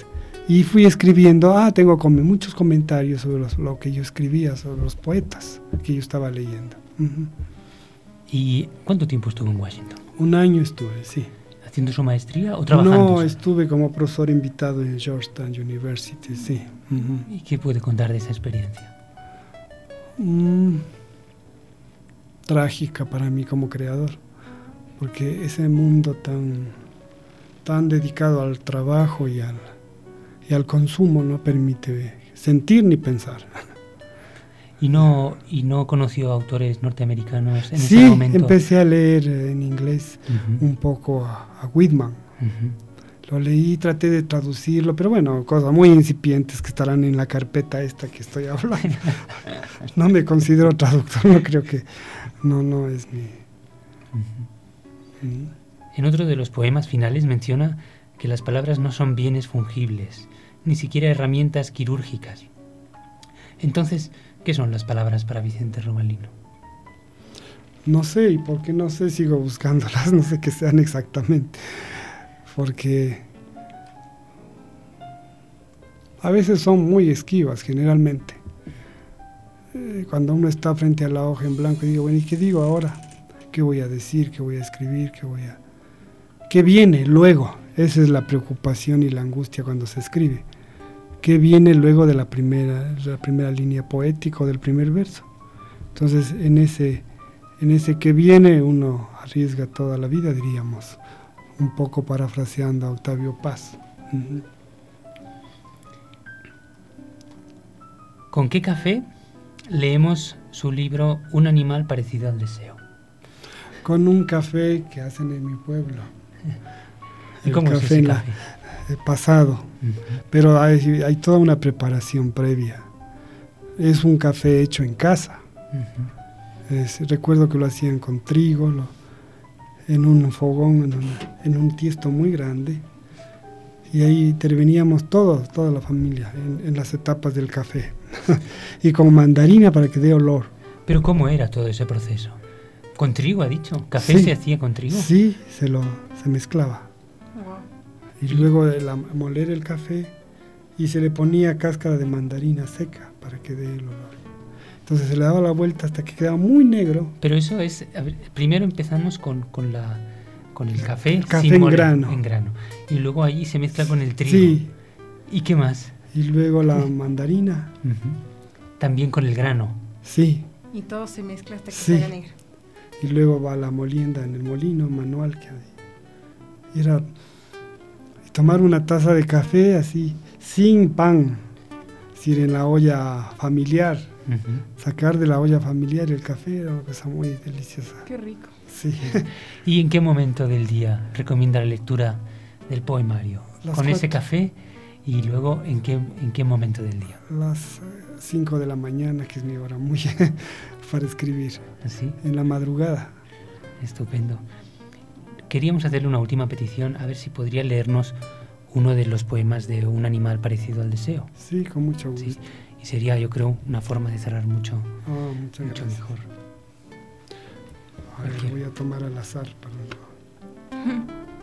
Y fui escribiendo, ah, tengo com- muchos comentarios sobre los, lo que yo escribía, sobre los poetas que yo estaba leyendo. Uh-huh. ¿Y cuánto tiempo estuvo en Washington? Un año estuve, sí. ¿Haciendo su maestría o trabajando? No, estuve como profesor invitado en Georgetown University, sí. Uh-huh. ¿Y qué puede contar de esa experiencia? Mm, trágica para mí como creador, porque ese mundo tan, tan dedicado al trabajo y al, y al consumo no permite sentir ni pensar. ¿Y no, y no conoció autores norteamericanos en sí, ese momento? Sí, empecé a leer en inglés uh-huh. un poco a, a Whitman. Uh-huh. Lo leí, traté de traducirlo, pero bueno, cosas muy incipientes que estarán en la carpeta esta que estoy hablando. No me considero traductor, no creo que... No, no es mi... Uh-huh. Mm. En otro de los poemas finales menciona que las palabras no son bienes fungibles, ni siquiera herramientas quirúrgicas. Entonces, ¿qué son las palabras para Vicente Robalino? No sé, y porque no sé, sigo buscándolas, no sé qué sean exactamente, porque a veces son muy esquivas, generalmente. Eh, cuando uno está frente a la hoja en blanco y digo, bueno, ¿y qué digo ahora? ¿Qué voy a decir? ¿Qué voy a escribir? ¿Qué voy a...? ¿Qué viene luego? Esa es la preocupación y la angustia cuando se escribe. ¿Qué viene luego de la primera, de la primera línea poética o del primer verso? Entonces, en ese, en ese que viene uno arriesga toda la vida, diríamos, un poco parafraseando a Octavio Paz. Uh-huh. ¿Con qué café leemos su libro Un animal parecido al deseo? Con un café que hacen en mi pueblo. ¿Y cómo es ese café? La, pasado, uh-huh. Pero hay, hay toda una preparación previa. Es un café hecho en casa. Uh-huh. Es, recuerdo que lo hacían con trigo, lo, en un fogón, en, una, en un tiesto muy grande, y ahí interveníamos todos, toda la familia, en, en las etapas del café, y con mandarina para que dé olor. ¿Pero cómo era todo ese proceso? ¿Con trigo, ha dicho? ¿Café sí, se hacía con trigo? Sí, se, lo, se mezclaba. Y luego de la, moler el café y se le ponía cáscara de mandarina seca para que dé el olor. Entonces se le daba la vuelta hasta que quedaba muy negro. Pero eso es, a ver, primero empezamos con, con, la, con el café, el café sin en, moler, grano. en grano. Y luego ahí se mezcla con el trigo. Sí. ¿Y qué más? Y luego la mandarina. Uh-huh. También con el grano. Sí. Y todo se mezcla hasta que sí. se haga negro. Y luego va la molienda en el molino manual que hay. Y era tomar una taza de café así, sin pan, es decir, en la olla familiar. Uh-huh. Sacar de la olla familiar el café era una cosa muy deliciosa. Qué rico. Sí. ¿Y en qué momento del día recomienda la lectura del poemario? Las ¿Con cuatro. ese café? Y luego, ¿en qué, en qué momento del día? Las cinco de la mañana, que es mi hora muy para escribir. ¿Así? En la madrugada. Estupendo. Queríamos hacerle una última petición, a ver si podría leernos uno de los poemas de Un animal parecido al deseo. Sí, con mucho gusto. Sí. Y sería, yo creo, una forma de cerrar mucho, oh, mucho gracias. Mejor. A ver, voy a tomar al azar. Perdón.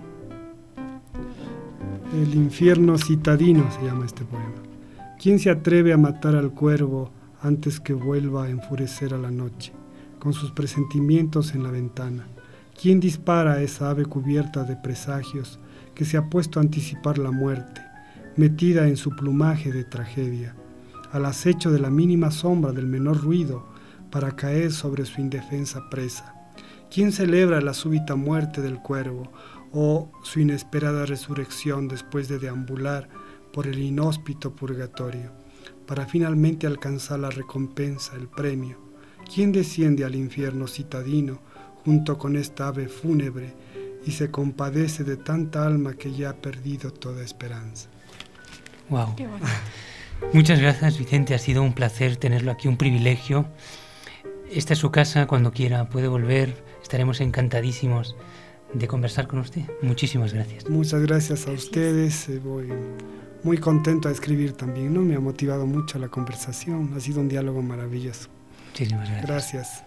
El infierno citadino se llama este poema. ¿Quién se atreve a matar al cuervo antes que vuelva a enfurecer a la noche, con sus presentimientos en la ventana? ¿Quién dispara a esa ave cubierta de presagios que se ha puesto a anticipar la muerte, metida en su plumaje de tragedia, al acecho de la mínima sombra del menor ruido para caer sobre su indefensa presa? ¿Quién celebra la súbita muerte del cuervo o su inesperada resurrección después de deambular por el inhóspito purgatorio, para finalmente alcanzar la recompensa, el premio? ¿Quién desciende al infierno citadino junto con esta ave fúnebre y se compadece de tanta alma que ya ha perdido toda esperanza? Wow. Muchas gracias, Vicente, ha sido un placer tenerlo aquí, un privilegio. Esta es su casa, cuando quiera puede volver, estaremos encantadísimos de conversar con usted. Muchísimas gracias. Muchas gracias a gracias. ustedes, voy muy contento a escribir también, ¿no? Me ha motivado mucho la conversación, ha sido un diálogo maravilloso. Muchísimas gracias. Gracias.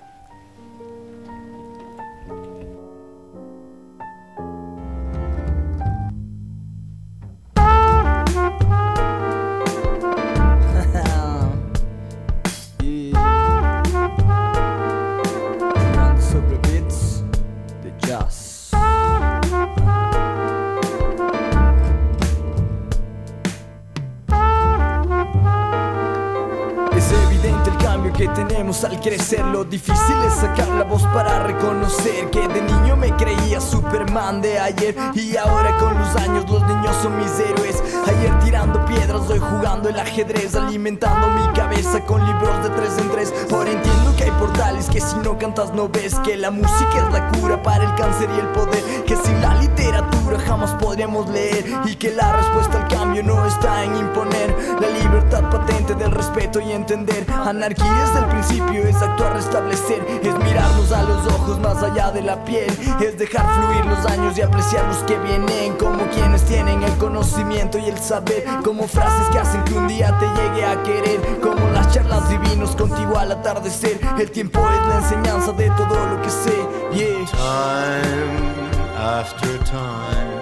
cambio que tenemos al crecer. Lo difícil es sacar la voz para reconocer que de niño me creía Superman de ayer, y ahora con los años los niños son mis héroes. Ayer tirando piedras, hoy jugando el ajedrez, alimentando mi cabeza con libros de tres en tres. Ahora entiendo que hay portales que si no cantas no ves, que la música es la cura para el cáncer y el poder, que sin la literatura jamás podríamos leer, y que la respuesta al cambio no está en imponer la libertad patente del respeto y entender. Anarquía desde el principio es actuar, restablecer, es mirarnos a los ojos más allá de la piel, es dejar fluir los años y apreciar los que vienen, como quienes tienen el conocimiento y el saber, como frases que hacen que un día te llegue a querer, como las charlas divinos contigo al atardecer. El tiempo es la enseñanza de todo lo que sé. Yeah. Time after time,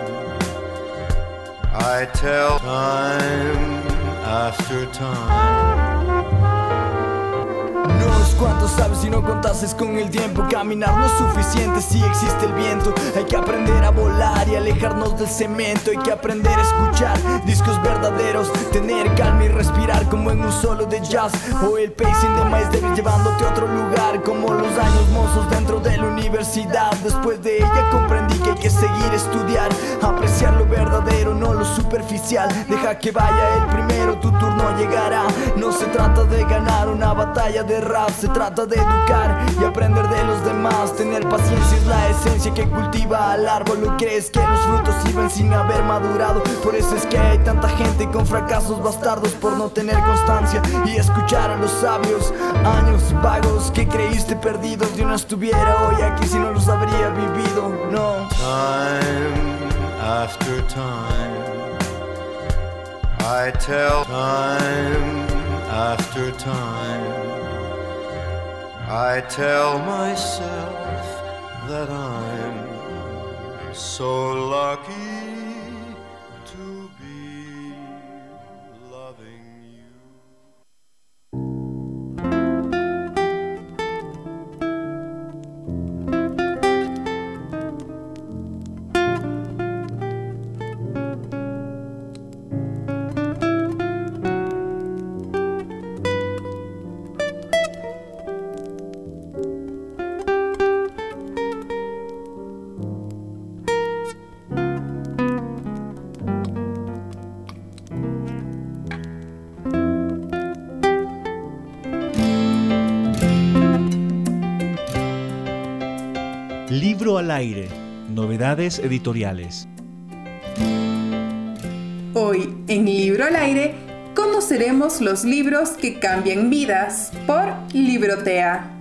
I tell time after time. No es cuánto sabes si no contases con el tiempo. Caminar no es suficiente si existe el viento. Hay que aprender a volar y alejarnos del cemento. Hay que aprender a escuchar discos verdaderos, tener calma y respirar como en un solo de jazz, o el pacing de Miles Davis llevándote a otro lugar, como los años mozos dentro de la universidad. Después de ella comprendí que hay que seguir estudiar, apreciar lo verdadero, no lo superficial. Deja que vaya el primero, tu turno llegará. No se trata de ganar una batalla de rap, se trata de educar y aprender de los demás. Tener paciencia es la esencia que cultiva al árbol. ¿O crees que los frutos sirven sin haber madurado? Por eso es que hay tanta gente con fracasos bastardos, por no tener constancia y escuchar a los sabios. Años vagos que creíste perdidos, yo no estuviera hoy aquí si no los habría vivido. No. Time after time, I tell time after time, I tell myself that I'm so lucky to be loving you. Libro al aire. Novedades editoriales. Hoy en Libro al aire conoceremos los libros que cambian vidas por Librotea.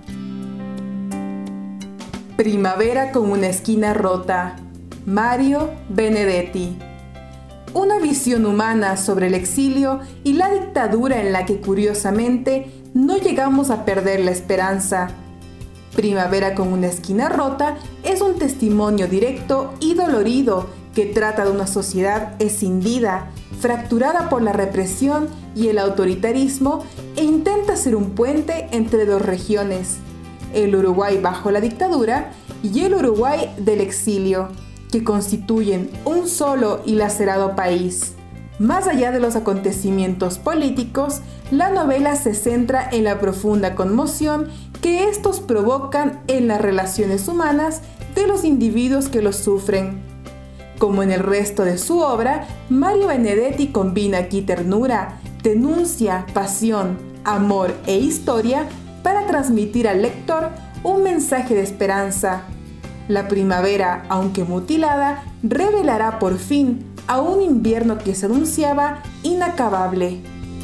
Primavera con una esquina rota. Mario Benedetti. Una visión humana sobre el exilio y la dictadura en la que curiosamente no llegamos a perder la esperanza. Primavera con una esquina rota es un testimonio directo y dolorido que trata de una sociedad escindida, fracturada por la represión y el autoritarismo, e intenta ser un puente entre dos regiones, el Uruguay bajo la dictadura y el Uruguay del exilio, que constituyen un solo y lacerado país. Más allá de los acontecimientos políticos, la novela se centra en la profunda conmoción que estos provocan en las relaciones humanas de los individuos que los sufren. Como en el resto de su obra, Mario Benedetti combina aquí ternura, denuncia, pasión, amor e historia para transmitir al lector un mensaje de esperanza. La primavera, aunque mutilada, revelará por fin a un invierno que se anunciaba inacabable.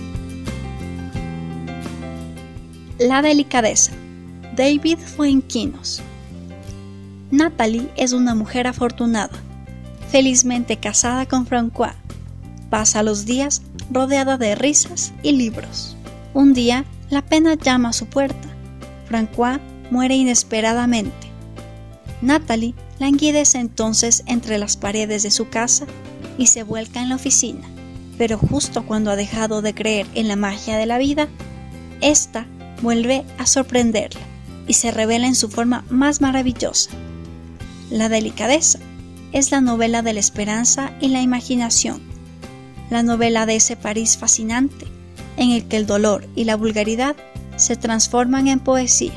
La delicadeza. David Fuenquinos. Natalie es una mujer afortunada, felizmente casada con Francois. Pasa los días rodeada de risas y libros. Un día, la pena llama a su puerta. Francois muere inesperadamente. Natalie languidece entonces entre las paredes de su casa y se vuelca en la oficina. Pero justo cuando ha dejado de creer en la magia de la vida, esta vuelve a sorprenderla y se revela en su forma más maravillosa. La delicadeza es la novela de la esperanza y la imaginación, la novela de ese París fascinante en el que el dolor y la vulgaridad se transforman en poesía.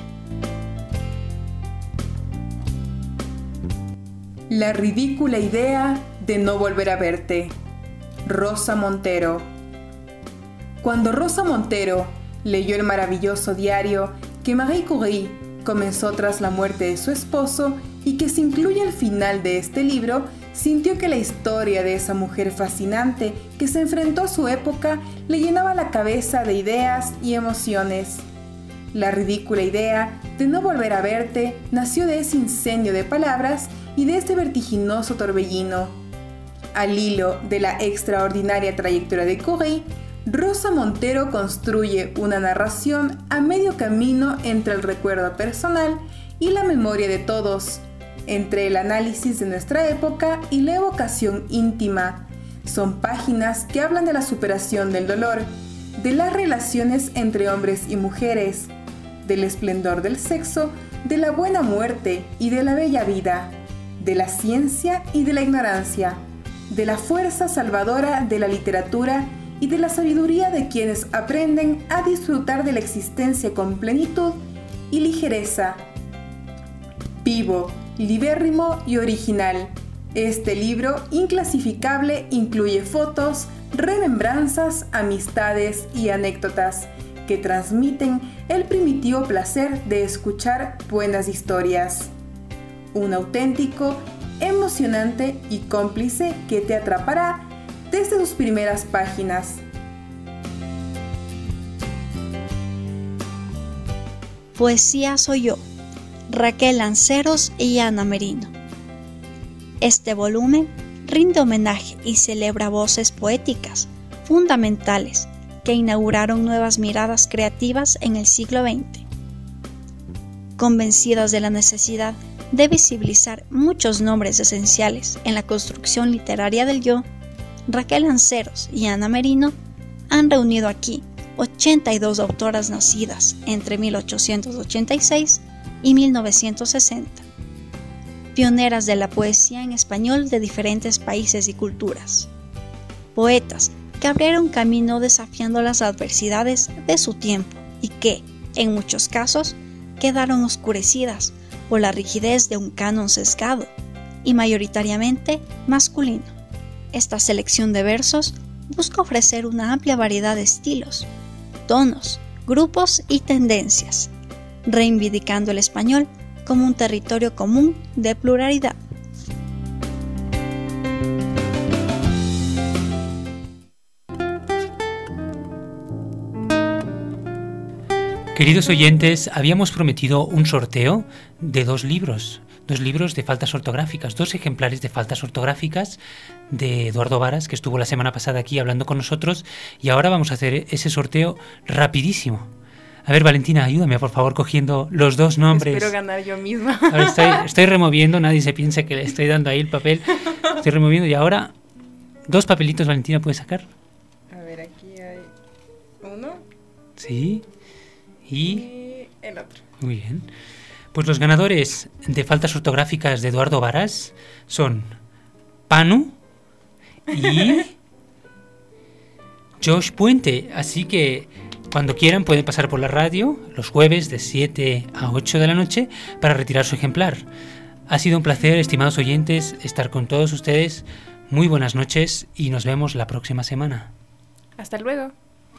La ridícula idea de no volver a verte. Rosa Montero. Cuando Rosa Montero leyó el maravilloso diario que Marie Curie comenzó tras la muerte de su esposo y que se incluye al final de este libro, sintió que la historia de esa mujer fascinante que se enfrentó a su época le llenaba la cabeza de ideas y emociones. La ridícula idea de no volver a verte nació de ese incendio de palabras y de este vertiginoso torbellino. Al hilo de la extraordinaria trayectoria de Curie, Rosa Montero construye una narración a medio camino entre el recuerdo personal y la memoria de todos, entre el análisis de nuestra época y la evocación íntima. Son páginas que hablan de la superación del dolor, de las relaciones entre hombres y mujeres, del esplendor del sexo, de la buena muerte y de la bella vida, de la ciencia y de la ignorancia, de la fuerza salvadora de la literatura y de la sabiduría de quienes aprenden a disfrutar de la existencia con plenitud y ligereza. Vivo, libérrimo y original, este libro inclasificable incluye fotos, remembranzas, amistades y anécdotas que transmiten el primitivo placer de escuchar buenas historias. Un auténtico, emocionante y cómplice que te atrapará desde sus primeras páginas. Poesía soy yo, Raquel Lanceros y Ana Merino. Este volumen rinde homenaje y celebra voces poéticas fundamentales que inauguraron nuevas miradas creativas en el siglo veinte. Convencidas de la necesidad de visibilizar muchos nombres esenciales en la construcción literaria del yo, Raquel Lanceros y Ana Merino han reunido aquí ochenta y dos autoras nacidas entre mil ochocientos ochenta y seis y mil novecientos sesenta, pioneras de la poesía en español de diferentes países y culturas, poetas que abrieron camino desafiando las adversidades de su tiempo y que, en muchos casos, quedaron oscurecidas por la rigidez de un canon sesgado y mayoritariamente masculino. Esta selección de versos busca ofrecer una amplia variedad de estilos, tonos, grupos y tendencias, reivindicando el español como un territorio común de pluralidad. Queridos oyentes, habíamos prometido un sorteo de dos libros, dos libros de faltas ortográficas, dos ejemplares de faltas ortográficas de Eduardo Varas, que estuvo la semana pasada aquí hablando con nosotros, y ahora vamos a hacer ese sorteo rapidísimo. A ver, Valentina, ayúdame, por favor, cogiendo los dos nombres. Espero ganar yo misma. A ver, estoy, estoy removiendo, nadie se piense que le estoy dando ahí el papel. Estoy removiendo y ahora dos papelitos, Valentina, ¿puedes sacar? A ver, aquí hay uno. Sí. Y... y el otro. Muy bien. Pues los ganadores de faltas ortográficas de Eduardo Varas son Panu y Josh Puente. Así que cuando quieran pueden pasar por la radio los jueves de siete a ocho de la noche para retirar su ejemplar. Ha sido un placer, estimados oyentes, estar con todos ustedes. Muy buenas noches y nos vemos la próxima semana. Hasta luego.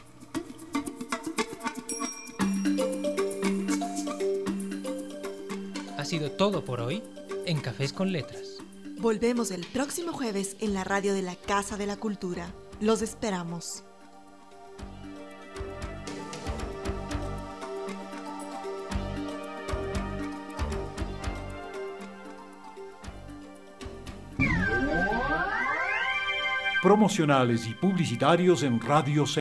Ha sido todo por hoy en Cafés con Letras. Volvemos el próximo jueves en la radio de la Casa de la Cultura. Los esperamos. Promocionales y publicitarios en Radio